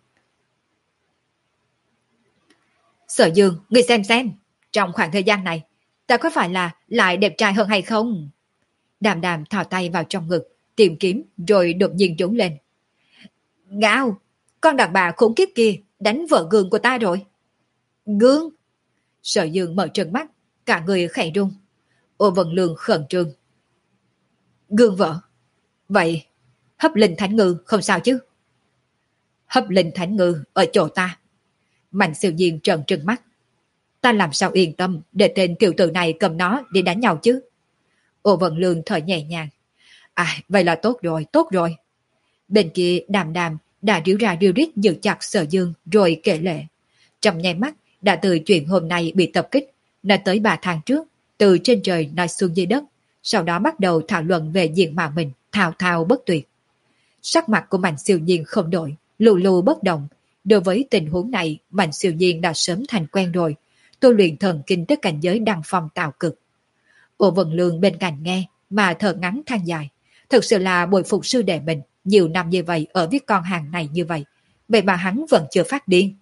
Sở Dương, ngươi xem xem, trong khoảng thời gian này, ta có phải là lại đẹp trai hơn hay không? Đàm Đàm thò tay vào trong ngực, tìm kiếm rồi đột nhiên trốn lên. Ngao, con đàn bà khủng khiếp kia đánh vợ gương của ta rồi. Gương? Sở Dương mở trừng mắt, cả người khẽ run. Ô Vân Lương khẩn trương. Gương vợ? Vậy Hấp Linh Thánh Ngư không sao chứ? Hấp Linh Thánh Ngư ở chỗ ta. Mạnh Siêu Diên trợn trừng mắt. Ta làm sao yên tâm để tên tiểu tử này cầm nó đi đánh nhau chứ? Ô Vân Lương thở nhẹ nhàng. À, vậy là tốt rồi, tốt rồi. Bên kia Đàm Đàm đã ríu ra ríu rít giữ chặt Sở Dương rồi kể lệ. Trong nháy mắt đã từ chuyện hôm nay bị tập kích, nói tới ba tháng trước, từ trên trời nói xuống dưới đất, sau đó bắt đầu thảo luận về diện mạo mình, thao thao bất tuyệt. Sắc mặt của Mạnh Siêu Nhiên không đổi, lù lù bất động. Đối với tình huống này, Mạnh Siêu Nhiên đã sớm thành quen rồi, tu luyện thần kinh tới cảnh giới đăng phong tạo cực. Ô Vân Lương bên cạnh nghe mà thở ngắn than dài, thực sự là bồi phục sư đệ mình, nhiều năm như vậy ở với con hàng này như vậy, vậy mà hắn vẫn chưa phát điên.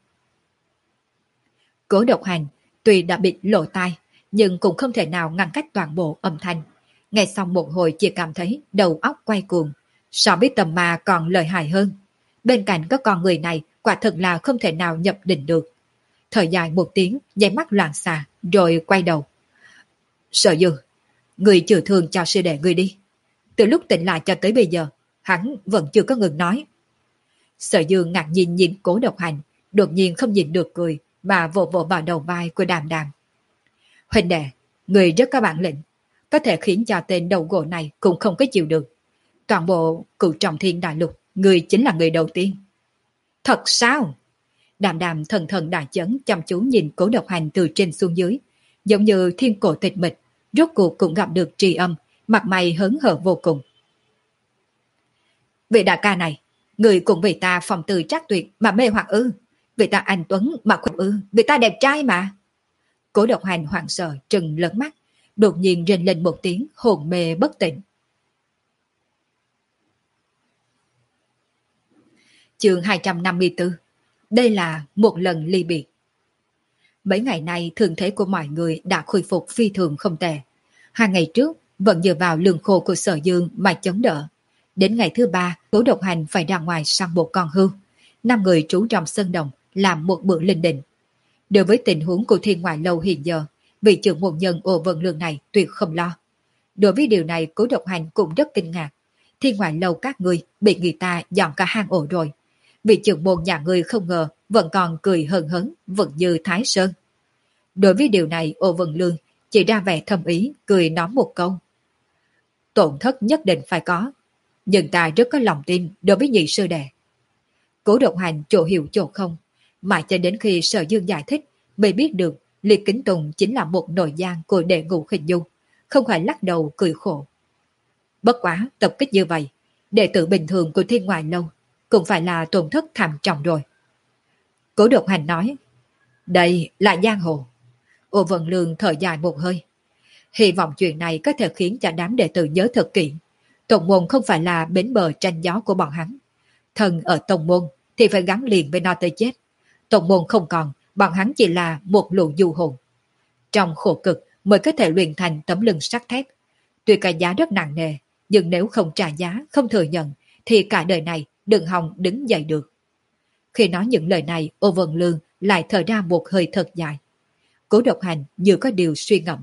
Cố Độc Hành tuy đã bị lộ tai, nhưng cũng không thể nào ngăn cách toàn bộ âm thanh. Nghe xong một hồi chỉ cảm thấy đầu óc quay cuồng, so với tầm ma còn lợi hại hơn. Bên cạnh có con người này quả thực là không thể nào nhập định được. Thời dài một tiếng, dây mắt loạn xạ, rồi quay đầu. Sở Dương, người chữa thương cho sư đệ người đi. Từ lúc tỉnh lại cho tới bây giờ, hắn vẫn chưa có ngừng nói. Sở Dương ngạc nhiên nhìn Cố Độc Hành, đột nhiên không nhìn được cười, mà vỗ vỗ vào đầu vai của Đàm Đàm. Huynh đệ, người rất có bản lĩnh, có thể khiến cho tên đầu gỗ này cũng không có chịu được. Toàn bộ cửu trọng thiên đại lục, người chính là người đầu tiên. Thật sao? Đàm Đàm thần thần đại chấn chăm chú nhìn Cố Độc Hành từ trên xuống dưới, giống như thiên cổ tịch mịch, rốt cuộc cũng gặp được tri âm, mặt mày hớn hở vô cùng. Vị đại ca này, người cùng vì ta phòng từ trác tuyệt mà mê hoặc ư? Vì ta anh tuấn mà khỏe ư? Vì ta đẹp trai mà? Cố Độc Hành hoảng sợ trừng lớn mắt, đột nhiên rên lên một tiếng hồn mê bất tỉnh. Chương hai trăm năm mươi tư. Đây là một lần ly biệt. Mấy ngày nay thương thế của mọi người đã khôi phục phi thường không tệ. Hai ngày trước vẫn dựa vào lương khô của Sở Dương mà chống đỡ. Đến ngày thứ ba, Cố Độc Hành phải ra ngoài săn một con hươu. Năm người trú trong sân đồng làm một bữa linh đình. Đối với tình huống của Thiên Ngoại Lâu hiện giờ, vị trưởng môn nhân Ô Vân Lương này tuyệt không lo. Đối với điều này, Cố Độc Hành cũng rất kinh ngạc. Thiên Ngoại Lâu các người bị người ta dọn cả hang ổ rồi. Vị trưởng môn nhà người không ngờ vẫn còn cười hờn hớn, vẫn như Thái Sơn. Đối với điều này, Ô Vân Lương chỉ ra vẻ thâm ý, cười nói một câu. Tổn thất nhất định phải có, nhưng ta rất có lòng tin đối với nhị sư đệ. Cố Độc Hành chỗ hiểu chỗ không, mãi cho đến khi Sở Dương giải thích mới biết được Liệt Kính Tùng chính là một nội giang của đệ ngũ hình dung, không phải lắc đầu cười khổ. Bất quá tập kích như vậy, đệ tử bình thường của Thiên Ngoại Lâu cũng phải là tổn thất thảm trọng rồi. Cố Độc Hành nói, đây là giang hồ. Ô Vân Lương thở dài một hơi. Hy vọng chuyện này có thể khiến cho đám đệ tử nhớ thật kỹ. Tông môn không phải là bến bờ tranh gió của bọn hắn. Thần ở tông môn thì phải gắn liền với nó tới chết. Tông môn không còn, bọn hắn chỉ là một lũ du hồn. Trong khổ cực mới có thể luyện thành tấm lưng sắt thép. Tuy cái giá rất nặng nề, nhưng nếu không trả giá, không thừa nhận, thì cả đời này đừng hòng đứng dậy được. Khi nói những lời này, Ô Vân Lương lại thở ra một hơi thật dài. Cố Độc Hành như có điều suy ngẫm.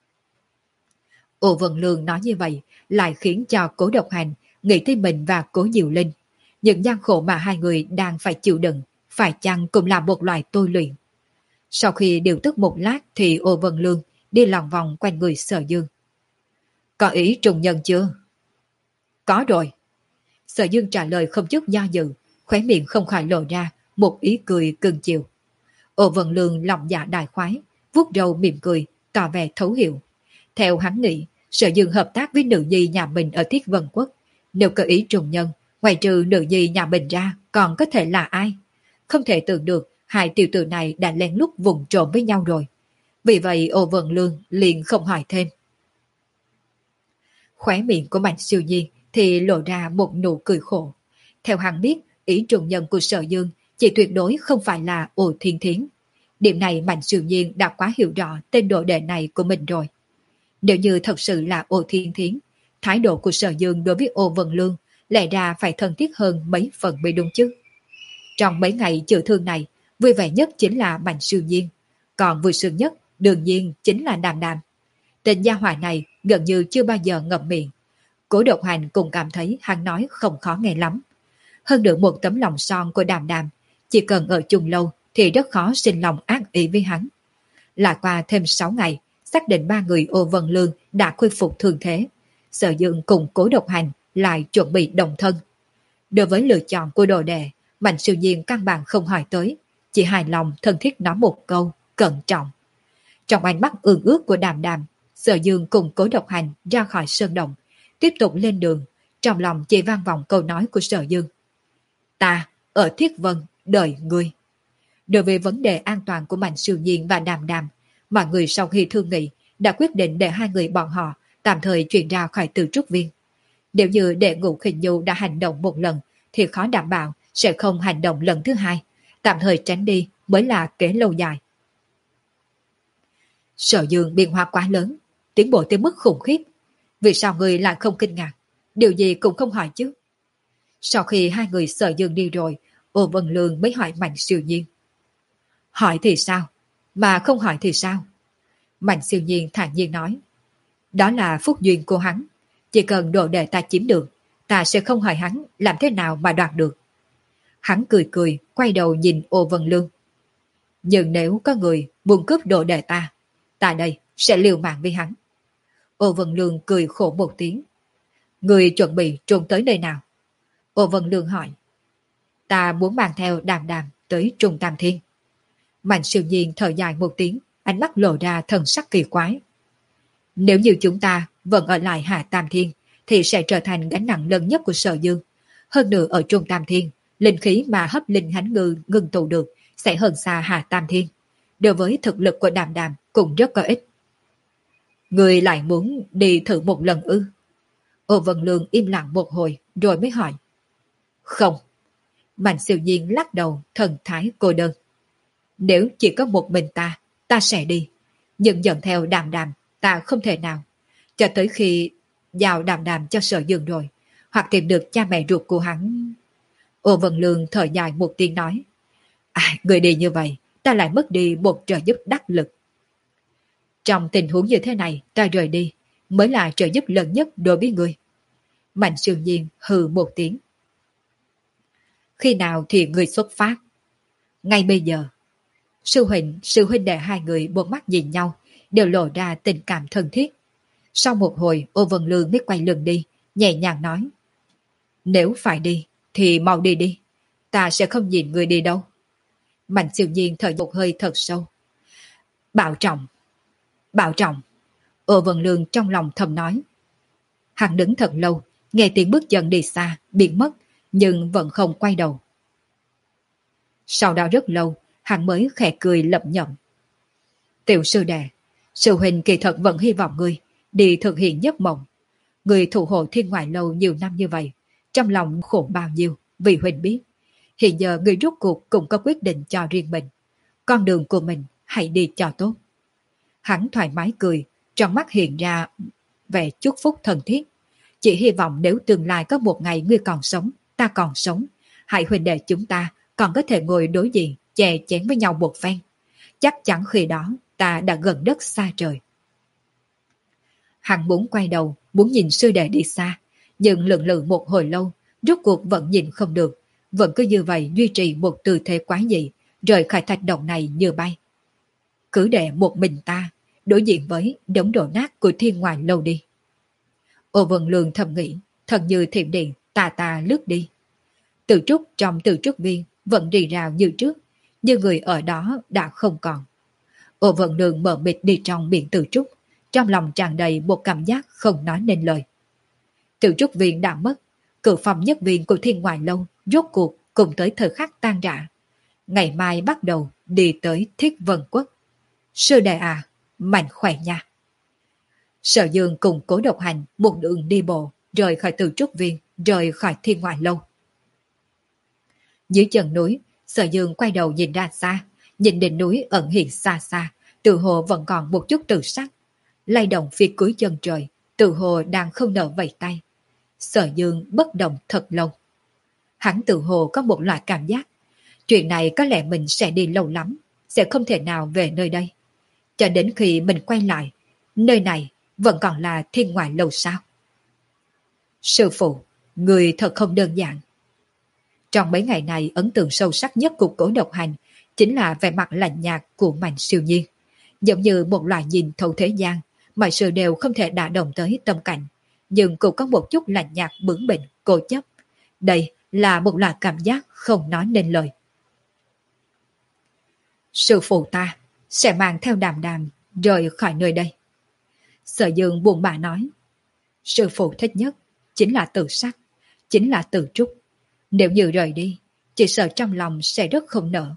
Ô Vân Lương nói như vậy lại khiến cho Cố Độc Hành nghĩ tới mình và Cố Diệu Linh. Những gian khổ mà hai người đang phải chịu đựng, phải chăng cũng là một loại tôi luyện. Sau khi điều tức một lát thì Ô Vân Lương đi lòng vòng quanh người Sở Dương. Có ý trùng nhân chưa? Có rồi. Sở Dương trả lời không chút do dự, khóe miệng không khỏi lộ ra một ý cười cưng chiều. Ô Vân Lương lòng dạ đại khoái, vuốt râu mỉm cười, tỏ vẻ thấu hiểu. Theo hắn nghĩ, Sở Dương hợp tác với nữ nhi nhà mình ở Thiết Vân Quốc. Nếu có ý trùng nhân, ngoài trừ nữ nhi nhà mình ra, còn có thể là ai? Không thể tưởng được hai tiểu tử này đã lén lút vùng trộm với nhau rồi. Vì vậy Ô Vân Lương liền không hỏi thêm. Khóe miệng của Mạnh Siêu Nhiên thì lộ ra một nụ cười khổ. Theo hắn biết, ý trùng nhân của Sở Dương chỉ tuyệt đối không phải là Ô Thiên Thiến. Điểm này Mạnh Siêu Nhiên đã quá hiểu rõ tên đồ đệ này của mình rồi. Nếu như thật sự là Ô Thiên Thiến, thái độ của Sở Dương đối với Ô Vân Lương lẽ ra phải thân thiết hơn mấy phần mới đúng chứ. Trong mấy ngày chữa thương này, vui vẻ nhất chính là Mạnh Siêu Nhiên, còn vui sướng nhất đương nhiên chính là Đàm Đàm. Tên gia hỏa này gần như chưa bao giờ ngậm miệng. Cố Độc Hành cũng cảm thấy hắn nói không khó nghe lắm. Hơn được một tấm lòng son của Đàm Đàm, chỉ cần ở chung lâu thì rất khó sinh lòng ác ý với hắn. Lại qua thêm sáu ngày, xác định ba người Ô Vân Lương đã khôi phục thương thế. Sở Dương cùng Cố Độc Hành lại chuẩn bị đồng thân. Đối với lựa chọn của đồ đệ, Mạnh Siêu Nhiên căn bản không hỏi tới, chỉ hài lòng thân thiết nói một câu, cẩn trọng. Trong ánh mắt ương ước của Đàm Đàm, Sở Dương cùng Cố Độc Hành ra khỏi sơn động, tiếp tục lên đường, trong lòng chỉ vang vọng câu nói của Sở Dương. Ta, ở Thiết Vân, đợi ngươi. Đối với vấn đề an toàn của Mạnh Siêu Nhiên và Đàm Đàm, mọi người sau khi thương nghị đã quyết định để hai người bọn họ tạm thời chuyển ra khỏi Từ Trúc Viên. Nếu như đệ Ngũ Khinh Nhu đã hành động một lần thì khó đảm bảo sẽ không hành động lần thứ hai, tạm thời tránh đi mới là kế lâu dài. Sở Dương biến hóa quá lớn, tiến bộ tới mức khủng khiếp. Vì sao người lại không kinh ngạc? Điều gì cũng không hỏi chứ. Sau khi hai người Sở Dương đi rồi, Ô Vân Lương mới hỏi Mạnh Siêu Nhiên. Hỏi thì sao? Mà không hỏi thì sao? Mạnh Siêu Nhiên thản nhiên nói. Đó là phúc duyên của hắn. Chỉ cần đồ đệ ta chiếm được, ta sẽ không hỏi hắn làm thế nào mà đoạt được. Hắn cười cười, quay đầu nhìn Ô Vân Lương. Nhưng nếu có người muốn cướp đồ đệ ta, ta đây sẽ liều mạng với hắn. Ô Vân Lương cười khổ một tiếng. Người chuẩn bị trốn tới nơi nào? Ô Vân Lương hỏi. Ta muốn mang theo Đàm Đàm tới Trung Tam Thiên. Mạnh Siêu Nhiên thở dài một tiếng, ánh mắt lộ ra thần sắc kỳ quái. Nếu như chúng ta vẫn ở lại Hạ Tam Thiên, thì sẽ trở thành gánh nặng lớn nhất của Sở Dương. Hơn nữa ở Trung Tam Thiên, linh khí mà hấp linh hánh ngư ngừng tụ được sẽ hơn xa Hạ Tam Thiên. Đối với thực lực của Đàm Đàm cũng rất có ích. Người lại muốn đi thử một lần ư? Ô Vân Lương im lặng một hồi rồi mới hỏi. Không. Mạnh Siêu Nhiên lắc đầu, thần thái cô đơn. Nếu chỉ có một mình ta, ta sẽ đi. Nhưng dẫn theo Đàm Đàm, ta không thể nào. Cho tới khi giao Đàm Đàm cho Sở Dương rồi, hoặc tìm được cha mẹ ruột của hắn. Ô Vân Lương thở dài một tiếng nói. À, người đi như vậy, ta lại mất đi một trợ giúp đắc lực. Trong tình huống như thế này, ta rời đi, mới là trợ giúp lớn nhất đối với người. Mạnh Siêu Nhiên hừ một tiếng. Khi nào thì người xuất phát? Ngay bây giờ. Sư huynh, sư huynh đệ hai người một mắt nhìn nhau, đều lộ ra tình cảm thân thiết. Sau một hồi, Ô Vân Lương mới quay lưng đi, nhẹ nhàng nói. Nếu phải đi, thì mau đi đi. Ta sẽ không nhìn người đi đâu. Mạnh Siêu Nhiên thở một hơi thật sâu. Bảo trọng. Bảo trọng. Ô Vân Lương trong lòng thầm nói. Hắn đứng thật lâu, nghe tiếng bước chân đi xa, biến mất, nhưng vẫn không quay đầu. Sau đó rất lâu, hắn mới khẽ cười lẩm nhẩm. Tiểu sư đệ, sư huynh kỳ thật vẫn hy vọng ngươi đi thực hiện giấc mộng. Ngươi thủ hộ Thiên Ngoại Lâu nhiều năm như vậy, trong lòng khổ bao nhiêu, vì huynh biết. Hiện giờ ngươi rút cuộc cũng có quyết định cho riêng mình. Con đường của mình hãy đi cho tốt. Hắn thoải mái cười, trong mắt hiện ra vẻ chúc phúc thân thiết. Chỉ hy vọng nếu tương lai có một ngày ngươi còn sống, ta còn sống, hai huynh đệ chúng ta còn có thể ngồi đối diện, chè chén với nhau một phen. Chắc chắn khi đó ta đã gần đất xa trời. Hắn muốn quay đầu, muốn nhìn sư đệ đi xa, nhưng lưỡng lự một hồi lâu, rốt cuộc vẫn nhìn không được, vẫn cứ như vậy duy trì một tư thế quái dị, rời khỏi thạch động này như bay. Cứ để một mình ta đối diện với đống đổ nát của Thiên Ngoại Lâu đi. Ô Vân Lương thầm nghĩ, thật như thiểm điện tà tà lướt đi. Từ trúc trong Từ Trúc Viên vẫn rì rào như trước, nhưng người ở đó đã không còn. Ô Vân Lương mở mịt đi trong biển Từ Trúc, trong lòng tràn đầy một cảm giác không nói nên lời. Từ Trúc Viên đã mất, cự phòng nhất viên của Thiên Ngoại Lâu rốt cuộc cùng tới thời khắc tan rã. Ngày mai bắt đầu đi tới Thiết Vân Quốc. Sư đệ à, mạnh khỏe nha. Sở Dương cùng Cố Độc Hành một đường đi bộ, rời khỏi Từ Trúc Viên, rời khỏi Thiên Ngoại Lâu. Dưới chân núi, Sở Dương quay đầu nhìn ra xa, nhìn đỉnh núi ẩn hiện xa xa, tự hồ vẫn còn một chút tự sắc. Lay động phía cuối chân trời, tự hồ đang không nở vẫy tay. Sở Dương bất động thật lâu. Hắn tự hồ có một loại cảm giác, chuyện này có lẽ mình sẽ đi lâu lắm, sẽ không thể nào về nơi đây. Cho đến khi mình quay lại, nơi này vẫn còn là Thiên Ngoại Lâu sao? Sư phụ, người thật không đơn giản. Trong mấy ngày này, ấn tượng sâu sắc nhất của Cố Độc Hành chính là vẻ mặt lạnh nhạt của Mạnh Siêu Nhiên. Giống như một loài nhìn thấu thế gian, mọi sự đều không thể đả động tới tâm cảnh, nhưng cũng có một chút lạnh nhạt bướng bỉnh, cố chấp. Đây là một loại cảm giác không nói nên lời. Sư phụ ta sẽ mang theo Đàm Đàm rời khỏi nơi đây. Sở Dương buồn bã nói, sư phụ thích nhất chính là Từ Sắc, chính là Từ Trúc. Nếu như rời đi, chỉ sợ trong lòng sẽ rất không nỡ.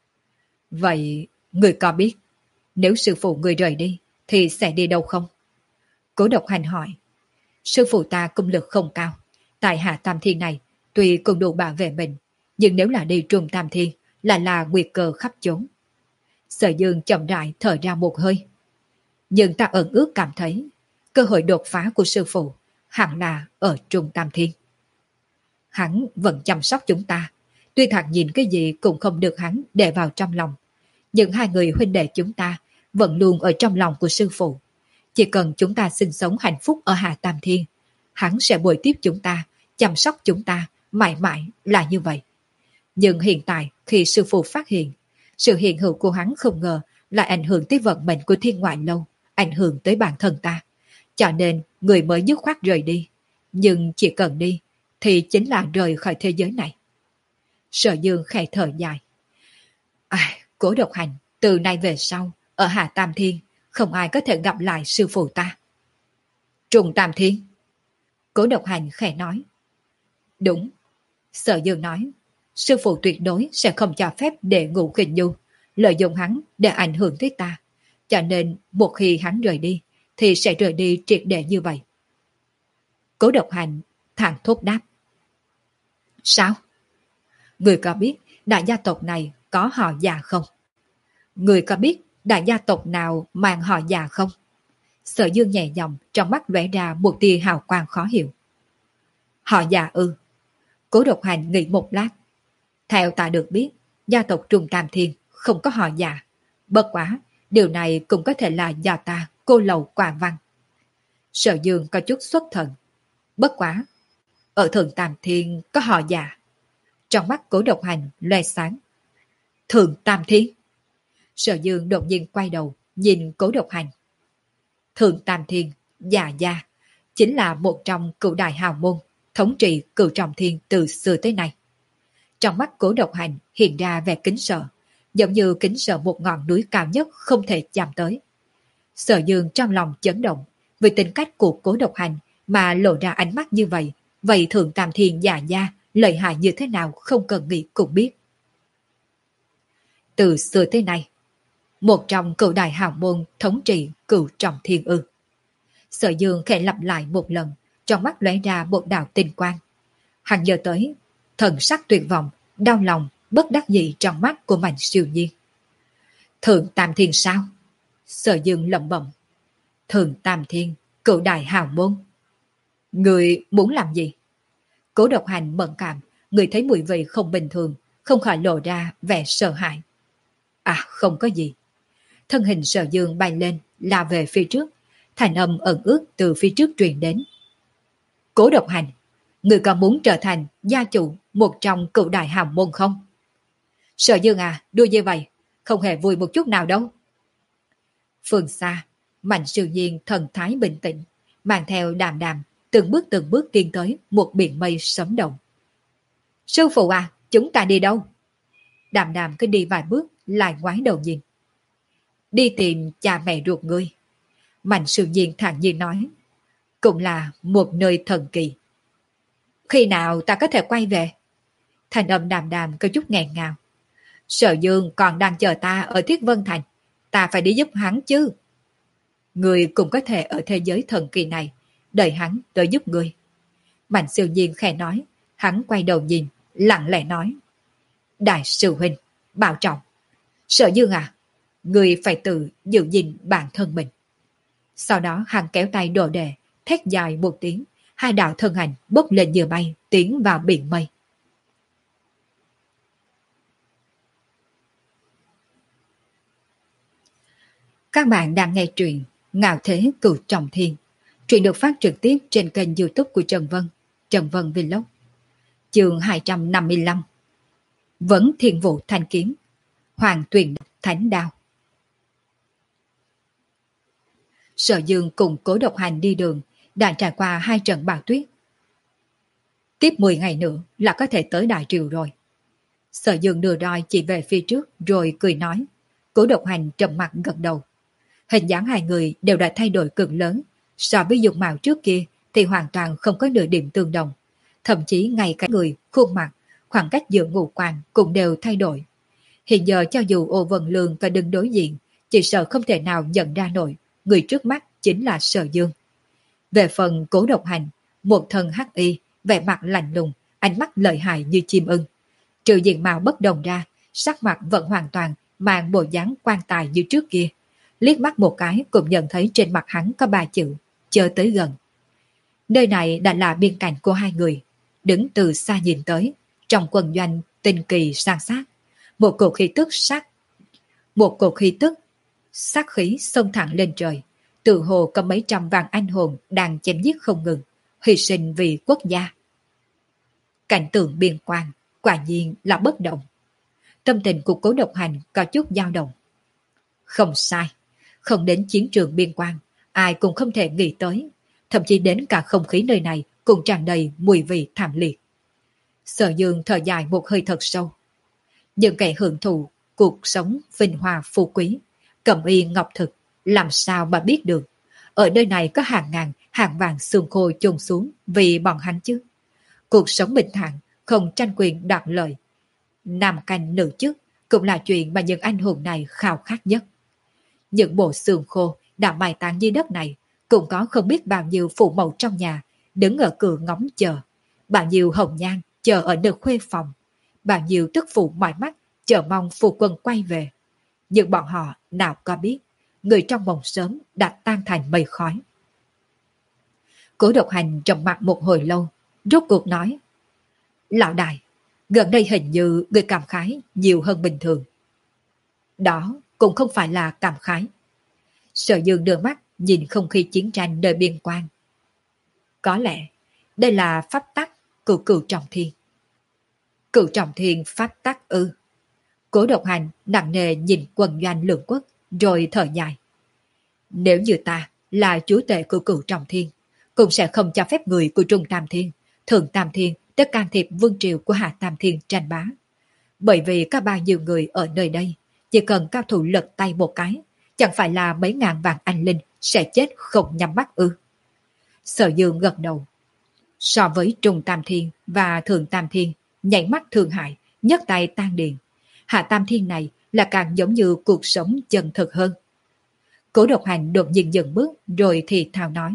Vậy, người có biết, nếu sư phụ người rời đi, thì sẽ đi đâu không? Cố Độc Hành hỏi. Sư phụ ta công lực không cao. Tại Hạ Tam Thiên này, tuy cũng đủ bảo vệ mình, nhưng nếu là đi Trung Tam Thiên, là là nguy cơ khắp chốn. Sở Dương chậm rãi thở ra một hơi. Nhưng ta ẩn ước cảm thấy, cơ hội đột phá của sư phụ hẳn là ở Trung Tam Thiên. Hắn vẫn chăm sóc chúng ta, tuy thật nhìn cái gì cũng không được hắn để vào trong lòng. Nhưng hai người huynh đệ chúng ta vẫn luôn ở trong lòng của sư phụ. Chỉ cần chúng ta sinh sống hạnh phúc ở Hạ Tam Thiên, hắn sẽ bồi tiếp chúng ta, chăm sóc chúng ta, mãi mãi là như vậy. Nhưng hiện tại khi sư phụ phát hiện, sự hiện hữu của hắn không ngờ lại ảnh hưởng tới vận mệnh của Thiên Ngoại Lâu, ảnh hưởng tới bản thân ta. Cho nên người mới dứt khoát rời đi. Nhưng chỉ cần đi, thì chính là rời khỏi thế giới này. Sở Dương khẽ thở dài. À, Cố Độc Hành, từ nay về sau, ở Hạ Tam Thiên, không ai có thể gặp lại sư phụ ta. Trung Tam Thiên. Cố Độc Hành khẽ nói. Đúng. Sở Dương nói, sư phụ tuyệt đối sẽ không cho phép để Ngũ Kình Nhu lợi dụng hắn để ảnh hưởng tới ta. Cho nên một khi hắn rời đi, thì sẽ rời đi triệt để như vậy. Cố Độc Hành thẳng thốt đáp. Sao? Người có biết đại gia tộc này có họ già không? Người có biết đại gia tộc nào mang họ già không? Sở Dương nhẹ giọng, trong mắt lóe ra một tia hào quang khó hiểu. Họ già ư? Cố Độc Hành nghĩ một lát. Theo ta được biết, gia tộc Trung Tam Thiên không có họ già. Bất quá, điều này cũng có thể là do ta cô lầu quả văn. Sở Dương có chút xuất thần. Bất quá, ở Thượng Tam Thiên có họ già. Trong mắt Cố Độc Hành loe sáng. Thượng Tam Thiên. Sở Dương đột nhiên quay đầu, nhìn Cố Độc Hành. Thượng Tam Thiên, già gia, chính là một trong cựu đại hào môn, thống trị cựu trọng thiên từ xưa tới nay. Trong mắt Cố Độc Hành hiện ra vẻ kính sợ, giống như kính sợ một ngọn núi cao nhất không thể chạm tới. Sở Dương trong lòng chấn động, vì tính cách của Cố Độc Hành mà lộ ra ánh mắt như vậy, vậy Thượng Tam Thiên già gia lợi hại như thế nào không cần nghĩ cũng biết. Từ xưa tới nay, một trong cựu đại hào môn thống trị cựu trọng thiên ư. Sở Dương khẽ lặp lại một lần, trong mắt lóe ra một đạo tinh quang. Hắn nhớ tới thần sắc tuyệt vọng, đau lòng, bất đắc dĩ trong mắt của Mạnh Siêu Nhiên. Thượng Tam Thiên sao? Sở Dương lẩm bẩm. Thượng Tam Thiên, cựu đại hào môn. Người muốn làm gì? Cố Độc Hành mẫn cảm, người thấy mùi vị không bình thường, không khỏi lộ ra vẻ sợ hãi. À, không có gì. Thân hình Sở Dương bay lên, lao về phía trước, thành âm ẩn ước từ phía trước truyền đến. Cố Độc Hành, người có muốn trở thành gia chủ một trong cựu đại hào môn không? Sở Dương à, đua như vậy, không hề vui một chút nào đâu. Phương xa, Mạnh Siêu Nhiên thần thái bình tĩnh, mang theo Đàm Đàm, từng bước từng bước tiến tới một biển mây sấm động. Sư phụ à, chúng ta đi đâu? Đàm Đàm cứ đi vài bước, lại ngoái đầu nhìn. Đi tìm cha mẹ ruột ngươi. Mạnh Siêu Nhiên thản nhiên nói. Cũng là một nơi thần kỳ. Khi nào ta có thể quay về? Thành âm Đàm Đàm có chút nghẹn ngào. Sở Dương còn đang chờ ta ở Thiết Vân Thành. Ta phải đi giúp hắn chứ. Người cũng có thể ở thế giới thần kỳ này, đợi hắn tới giúp người. Mạnh siêu nhiên khẽ nói, hắn quay đầu nhìn, lặng lẽ nói. Đại sư huynh, bảo trọng. Sở Dương à, người phải tự giữ gìn bản thân mình. Sau đó hắn kéo tay đồ đệ, thét dài một tiếng, hai đạo thân ảnh bốc lên như bay, tiến vào biển mây. Các bạn đang nghe truyện Ngạo Thế Cửu Trọng Thiên. Truyện được phát trực tiếp trên kênh YouTube của Trần Vân, Trần Vân Vlog. Chương hai trăm năm mươi lăm. Vấn Thiên Vũ Thanh Kiếm, Hoàng Tuyền Thánh Đao. Sở Dương cùng Cố Độc Hành đi đường, đã trải qua hai trận bão tuyết. Tiếp mười ngày nữa là có thể tới Đại Triều rồi. Sở Dương đưa roi chỉ về phía trước rồi cười nói. Cố Độc Hành trầm mặt gật đầu. Hình dáng hai người đều đã thay đổi cực lớn. So với dung mạo trước kia thì hoàn toàn không có nửa điểm tương đồng. Thậm chí ngay cả người, khuôn mặt, khoảng cách giữa ngũ quan cũng đều thay đổi. Hiện giờ cho dù Ô Vân Lương và đứng đối diện, chỉ sợ không thể nào nhận ra nổi người trước mắt chính là Sở Dương. Về phần Cố Độc Hành, một thân hắc y, vẻ mặt lạnh lùng, ánh mắt lợi hại như chim ưng. Trừ diện mạo bất đồng ra, sắc mặt vẫn hoàn toàn mang bộ dáng quan tài như trước kia. Liếc mắt một cái cũng nhận thấy trên mặt hắn có ba chữ, chờ tới gần. Nơi này đã là biên cảnh của hai người. Đứng từ xa nhìn tới, trong quần doanh tinh kỳ sang sát. Một cổ khí tức sát, một cổ khí tức, sát khí xông thẳng lên trời. Tự hồ có mấy trăm vạn anh hồn đang chém giết không ngừng, hy sinh vì quốc gia. Cảnh tượng biên quan, quả nhiên là bất động. Tâm tình của Cố Độc Hành có chút dao động. Không sai, không đến chiến trường biên quan, ai cũng không thể nghĩ tới. Thậm chí đến cả không khí nơi này cũng tràn đầy mùi vị thảm liệt. Sở Dương thở dài một hơi thật sâu. Những kẻ hưởng thụ cuộc sống vinh hoa phú quý, cẩm y ngọc thực, làm sao mà biết được. Ở nơi này có hàng ngàn, hàng vàng xương khô chôn xuống vì bọn hắn chứ. Cuộc sống bình thản, không tranh quyền đoạt lợi. Nam canh nữ chức cũng là chuyện mà những anh hùng này khao khát nhất. Những bộ xương khô đã mai táng dưới đất này cũng có không biết bao nhiêu phụ mẫu trong nhà đứng ở cửa ngóng chờ, bao nhiêu hồng nhan chờ ở nơi khuê phòng, bao nhiêu tức phụ mỏi mắt chờ mong phu quân quay về. Nhưng bọn họ nào có biết, người trong mộng sớm đã tan thành mây khói. Cố Độc Hành trầm mặt một hồi lâu, rốt cuộc nói: Lão đại, gần đây hình như người cảm khái nhiều hơn bình thường. Đó cũng không phải là cảm khái. Sở Dương đưa mắt nhìn không khí chiến tranh nơi biên quan. Có lẽ đây là pháp tắc của Cửu Trọng Thiên. Cửu Trọng Thiên pháp tắc ư? Cố Độc Hành nặng nề nhìn quân doanh lượng quốc rồi thở dài. Nếu như ta là chúa tể của Cửu Trọng Thiên, cũng sẽ không cho phép người của Trung Tam Thiên, Thượng Tam Thiên tới can thiệp vương triều của Hạ Tam Thiên tranh bá. Bởi vì có bao nhiêu người ở nơi đây, chỉ cần cao thủ lật tay một cái, chẳng phải là mấy ngàn vạn anh linh sẽ chết không nhắm mắt ư? Sở Dương gật đầu. So với Trung Tam Thiên và Thượng Tam Thiên, nhảy mắt thương hại, nhấc tay tan điền. Hạ Tam Thiên này là càng giống như cuộc sống chân thực hơn. Cố Độc Hành đột nhiên dừng bước rồi thì thào nói.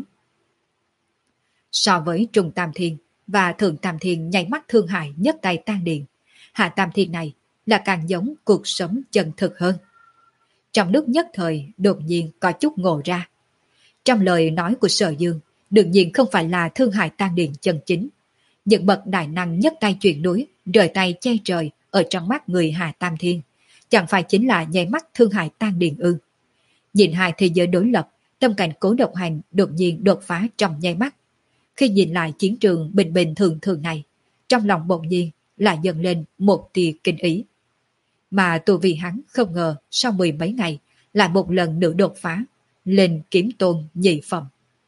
So với Trung Tam Thiên và Thượng Tam Thiên nhảy mắt thương hại nhấc tay tan điền, Hạ Tam Thiên này là càng giống cuộc sống chân thực hơn. Trong lúc nhất thời đột nhiên có chút ngộ ra. Trong lời nói của Sở Dương, đương nhiên không phải là thương hại tan điền chân chính. Những bậc đại năng nhấc tay chuyển núi, rời tay che trời ở trong mắt người Hạ Tam Thiên, chẳng phải chính là nháy mắt thương hại tan điền ư? Nhìn hai thế giới đối lập, tâm cảnh Cố Độc Hành đột nhiên đột phá trong nháy mắt. Khi nhìn lại chiến trường bình bình thường thường này, trong lòng bỗng nhiên lại dâng lên một tia kinh ý. Mà tu vi hắn không ngờ sau mười mấy ngày lại một lần nữa đột phá, lên kiếm tôn nhị phẩm.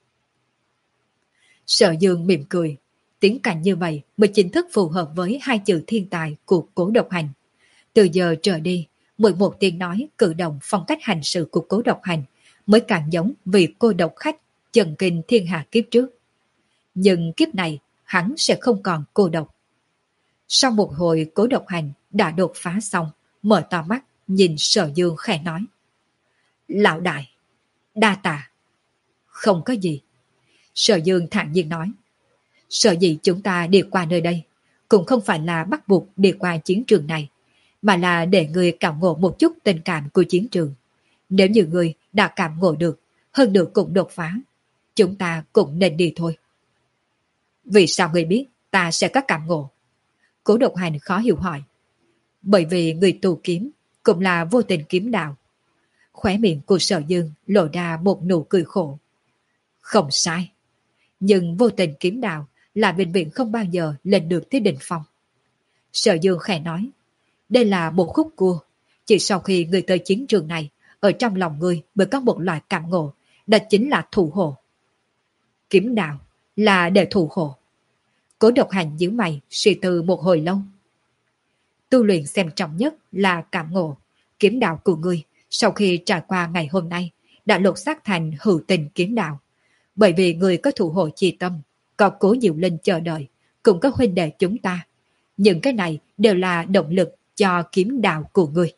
Sở Dương mỉm cười, tiếng cảnh như vậy mới chính thức phù hợp với hai chữ thiên tài của Cố Độc Hành. Từ giờ trở đi, mỗi một tiếng nói, cử động, phong cách hành sự của Cố Độc Hành mới càng giống vị cô độc khách chần kinh thiên hạ kiếp trước. Nhưng kiếp này hắn sẽ không còn cô độc. Sau một hồi Cố Độc Hành đã đột phá xong, mở to mắt nhìn Sở Dương khẽ nói. Lão đại, đa tạ, Không có gì. Sở Dương thản nhiên nói. Sở dĩ chúng ta đi qua nơi đây cũng không phải là bắt buộc đi qua chiến trường này, mà là để người cảm ngộ một chút tình cảm của chiến trường. Nếu như người đã cảm ngộ được, hơn được cũng đột phá, chúng ta cũng nên đi thôi. Vì sao người biết ta sẽ có cảm ngộ? Cố Độc Hành khó hiểu hỏi. Bởi vì người tu kiếm cũng là vô tình kiếm đạo. Khóe miệng của Sở Dương lộ ra một nụ cười khổ. Không sai. Nhưng vô tình kiếm đạo là vĩnh viễn không bao giờ lên được tới đỉnh phong. Sở Dương khẽ nói. Đây là một khúc cua. Chỉ sau khi người tới chiến trường này, ở trong lòng người mới có một loại cảm ngộ, đó chính là thủ hộ. Kiếm đạo là để thủ hộ. Cố Độc Hành nhíu mày suy tư một hồi lâu. Tu luyện xem trọng nhất là cảm ngộ. Kiếm đạo của ngươi sau khi trải qua ngày hôm nay đã lột xác thành hữu tình kiếm đạo. Bởi vì người có thủ hộ chi tâm, có Cố Diệu Linh chờ đợi, cũng có huynh đệ chúng ta. Những cái này đều là động lực cho kiếm đạo của ngươi.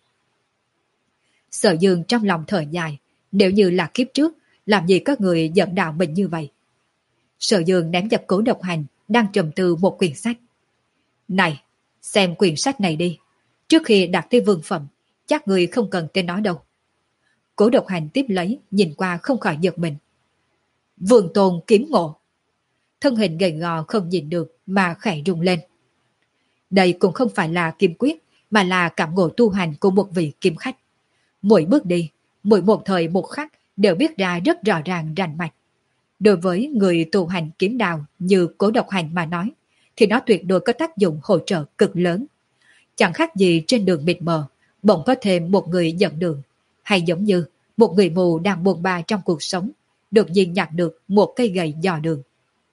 Sở Dương trong lòng thở dài, nếu như là kiếp trước, làm gì có người dẫn đạo mình như vậy? Sở Dương ném dập Cố Độc Hành đang trầm tư một quyển sách. Này, xem quyển sách này đi. Trước khi đạt tới vương phẩm, chắc người không cần tên nó đâu. Cố Độc Hành tiếp lấy, nhìn qua không khỏi giật mình. Vương Tôn kiếm ngộ. Thân hình gầy gò không nhìn được mà khẽ rung lên. Đây cũng không phải là kiếm quyết, mà là cảm ngộ tu hành của một vị kiếm khách. Mỗi bước đi, mỗi một thời một khắc đều biết ra rất rõ ràng rành mạch. Đối với người tu hành kiếm đạo như Cố Độc Hành mà nói, thì nó tuyệt đối có tác dụng hỗ trợ cực lớn. Chẳng khác gì trên đường mịt mờ, bỗng có thêm một người dẫn đường, hay giống như một người mù đang buồn ba trong cuộc sống, đột nhiên nhặt được một cây gậy dò đường.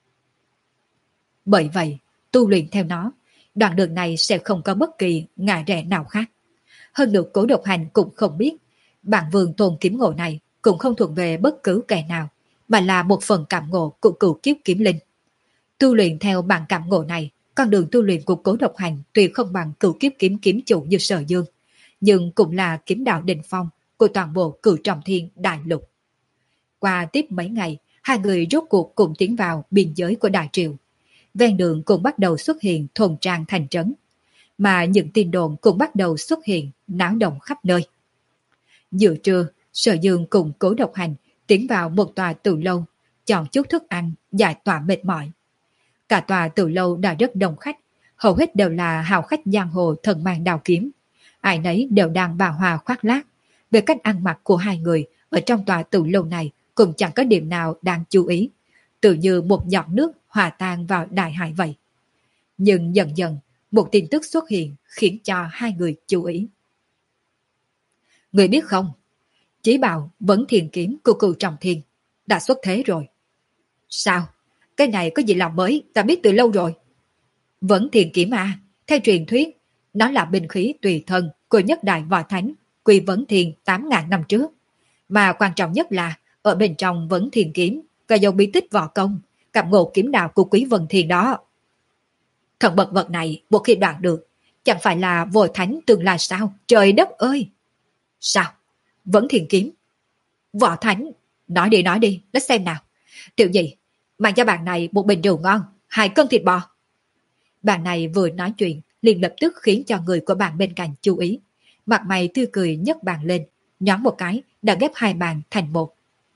Bởi vậy, tu luyện theo nó, đoạn đường này sẽ không có bất kỳ ngã rẽ nào khác. Hơn nữa Cố Độc Hành cũng không biết, bản Vương Tôn kiếm ngộ này cũng không thuộc về bất cứ kẻ nào, mà là một phần cảm ngộ của cửu kiếp kiếm linh. Tu luyện theo bản cảm ngộ này, con đường tu luyện của Cố Độc Hành tuy không bằng cửu kiếp kiếm kiếm chủ như Sở Dương, nhưng cũng là kiếm đạo đỉnh phong của toàn bộ Cửu Trọng Thiên đại lục. Qua tiếp mấy ngày, hai người rốt cuộc cùng tiến vào biên giới của Đại Triều. Ven đường cũng bắt đầu xuất hiện thôn trang thành trấn, mà những tin đồn cũng bắt đầu xuất hiện náo động khắp nơi. Giữa trưa, Sở Dương cùng Cố Độc Hành tiến vào một tòa từ lâu, chọn chút thức ăn, giải tỏa mệt mỏi. Cả tòa từ lâu đã rất đông khách, hầu hết đều là hào khách giang hồ thần mang đào kiếm. Ai nấy đều đang bà hòa khoác lác. Về cách ăn mặc của hai người ở trong tòa từ lâu này cũng chẳng có điểm nào đáng chú ý, tự như một giọt nước hòa tan vào đại hải vậy. Nhưng dần dần, một tin tức xuất hiện khiến cho hai người chú ý. Người biết không, Chí Bảo Vấn Thiền Kiếm của Cửu Trọng Thiên đã xuất thế rồi. Sao? Cái này có gì làm mới, ta biết từ lâu rồi. Vấn Thiền Kiếm à, theo truyền thuyết, nó là binh khí tùy thân của nhất đại võ thánh Quy Vấn Thiền tám ngàn năm trước. Mà quan trọng nhất là, ở bên trong Vấn Thiền Kiếm có dấu bí tích võ công, cảm ngộ kiếm đạo của Quý Vân Thiền đó. Thần bậc vật này, một khi đoạt được, chẳng phải là vô thánh tương lai sao? Trời đất ơi! Sao? Vấn Thiền Kiếm? Võ thánh? Nói đi nói đi, let's xem nào. Tiểu gì? Mang cho bạn này một bình rượu ngon, hai cân thịt bò. Bạn này vừa nói chuyện, liền lập tức khiến cho người của bạn bên cạnh chú ý. Mặt mày tươi cười nhấc bàn lên, nhón một cái, đã ghép hai bàn thành một.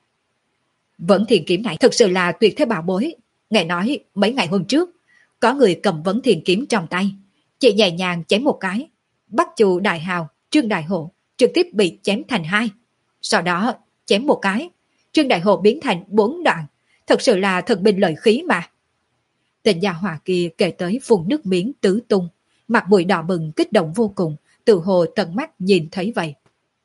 Vấn Thiền Kiếm này thực sự là tuyệt thế bảo bối. Nghe nói mấy ngày hôm trước, có người cầm Vấn Thiền Kiếm trong tay, chỉ nhẹ nhàng chém một cái, bắt chủ đại hào Trương Đại Hộ trực tiếp bị chém thành hai. Sau đó chém một cái, Trương Đại Hộ biến thành bốn đoạn. Thật sự là thần binh lợi khí mà. Tên gia hỏa kia kể tới phun nước miếng tứ tung, mặt mũi đỏ bừng kích động vô cùng, tự hồ tận mắt nhìn thấy vậy.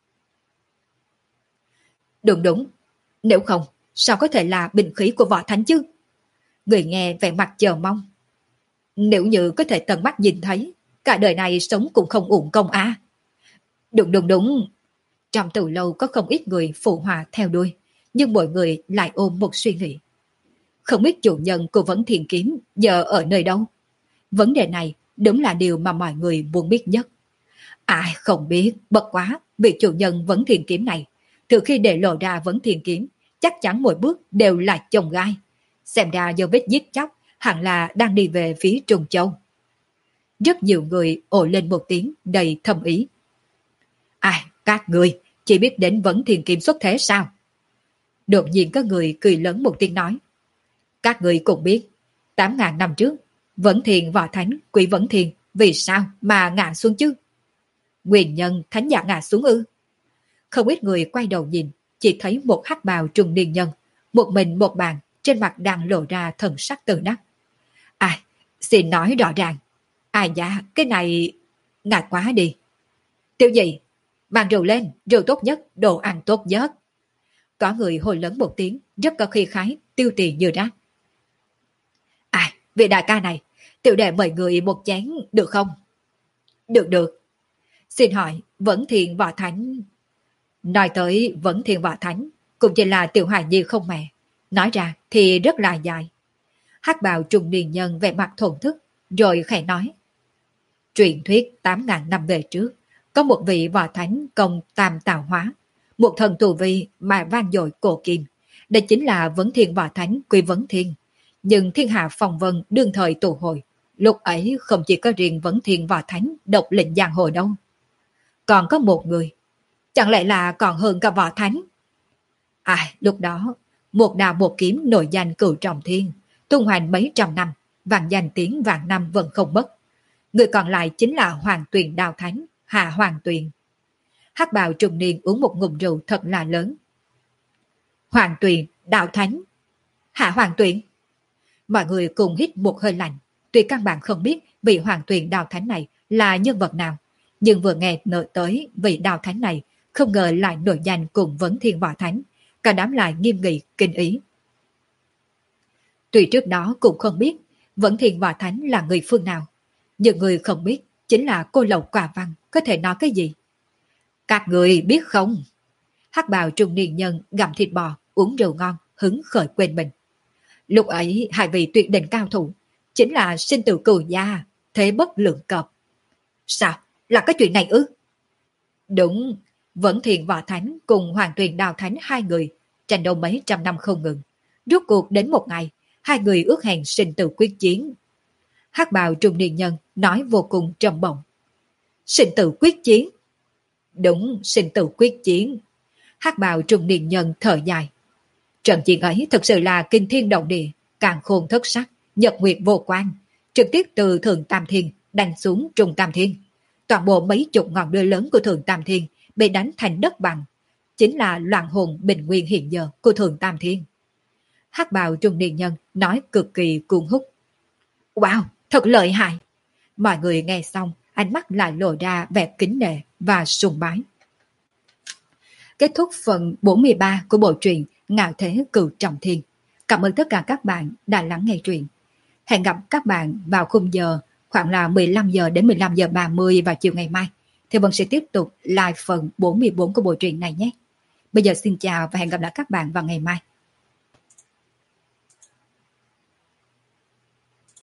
Đúng đúng, nếu không, sao có thể là binh khí của võ thánh chứ? Người nghe vẻ mặt chờ mong. Nếu như có thể tận mắt nhìn thấy, cả đời này sống cũng không uổng công à. Đúng đúng đúng. Trong từ lâu có không ít người phụ họa theo đuôi, nhưng mọi người lại ôm một suy nghĩ. Không biết chủ nhân của Vấn Thiền Kiếm giờ ở nơi đâu? Vấn đề này đúng là điều mà mọi người muốn biết nhất. Ai không biết, bất quá, vị chủ nhân Vấn Thiền Kiếm này, từ khi để lộ ra Vấn Thiền Kiếm, chắc chắn mỗi bước đều là chông gai. Xem ra do vết giết chóc, hẳn là đang đi về phía Trung Châu. Rất nhiều người ồ lên một tiếng đầy thâm ý. Ai, các người chỉ biết đến Vấn Thiên Kim xuất thế sao? Đột nhiên có người cười lớn một tiếng nói. Các người cũng biết, tám ngàn năm trước, Vấn Thiên Võ Thánh Quỷ Vấn Thiên vì sao mà ngã xuống chứ? Nguyên nhân thánh giả ngã xuống ư? Không ít người quay đầu nhìn, chỉ thấy một hắc bào trung niên nhân, một mình một bàn, trên mặt đang lộ ra thần sắc tự đắc. Ai, xin nói rõ ràng. Ai dạ, cái này... Ngại quá đi. Tiêu gì? Mang rượu lên, rượu tốt nhất, đồ ăn tốt nhất. Có người hồi lớn một tiếng, rất có khí khái, tiêu tiền như rác. Ai, vị đại ca này, tiểu đệ mời người một chén được không? Được được. Xin hỏi, Vấn Thiên Võ Thánh... Nói tới Vấn Thiên Võ Thánh, cũng chỉ là tiểu hài nhi không mẹ. Nói ra thì rất là dài. Hắc bào trung niên nhân vẻ mặt thổn thức, rồi khẽ nói. Truyền thuyết tám ngàn năm về trước, có một vị võ thánh công tam tạo hóa, một thần tù vi mà vang dội cổ kim. Đây chính là Vấn Thiên Võ Thánh Quy Vấn Thiên. Nhưng thiên hạ phong vân đương thời tụ hội, lúc ấy không chỉ có riêng Vấn Thiên Võ Thánh độc lĩnh giang hồ đâu. Còn có một người, chẳng lẽ là còn hơn cả võ thánh? À, lúc đó, một đào một kiếm nổi danh cửu trọng thiên, tung hoành mấy trăm năm, vàng danh tiếng vạn năm vẫn không mất. Người còn lại chính là Hoàng Tuyền Đào Thánh, Hạ Hoàng Tuyền. Hắc bào trung niên uống một ngụm rượu thật là lớn. Hoàng Tuyền Đào Thánh, Hạ Hoàng Tuyền. Mọi người cùng hít một hơi lạnh, tuy căn bản không biết vị Hoàng Tuyền Đào Thánh này là nhân vật nào, nhưng vừa nghe nói tới vị Đào Thánh này, không ngờ lại nổi danh cùng Vấn Thiên Võ Thánh, cả đám lại nghiêm nghị kinh ý. Tuy trước đó cũng không biết Vấn Thiên Võ Thánh là người phương nào, nhưng người không biết chính là cô lậu quả văn có thể nói cái gì. Các người biết không? Hắc bào trung niên nhân gặm thịt bò, uống rượu ngon, hứng khởi quên mình. Lúc ấy hai vị tuyệt đỉnh cao thủ chính là sinh tử cửu gia, thế bất lượng cập. Sao? Là cái chuyện này ư? Đúng, Vấn Thiên Võ Thánh cùng Hoàng Tuyền Đào Thánh hai người tranh đấu mấy trăm năm không ngừng. Rốt cuộc đến một ngày, hai người ước hẹn sinh tử quyết chiến. Hắc bào trung niên nhân nói vô cùng trầm bổng. Sinh tử quyết chiến? Đúng, sinh tử quyết chiến. Hắc bào trung niên nhân thở dài. Trận chiến ấy thực sự là kinh thiên động địa, càn khôn thất sắc, nhật nguyệt vô quan, trực tiếp từ Thượng Tam Thiên đánh xuống Trung Tam Thiên. Toàn bộ mấy chục ngọn núi lớn của Thượng Tam Thiên bị đánh thành đất bằng, chính là loạn hồn bình nguyên hiện giờ của Thượng Tam Thiên. Hắc bào trung niên nhân nói cực kỳ cuồng hút. Wow, thật lợi hại. Mọi người nghe xong, ánh mắt lại lộ ra vẻ kính nể và sùng bái. Kết thúc phần bốn mươi ba của bộ truyện Ngạo Thế Cửu Trọng Thiên. Cảm ơn tất cả các bạn đã lắng nghe truyện. Hẹn gặp các bạn vào khung giờ khoảng là mười lăm giờ đến mười lăm giờ ba mươi vào chiều ngày mai. Thì Vân sẽ tiếp tục live phần bốn mươi bốn của bộ truyện này nhé. Bây giờ xin chào và hẹn gặp lại các bạn vào ngày mai.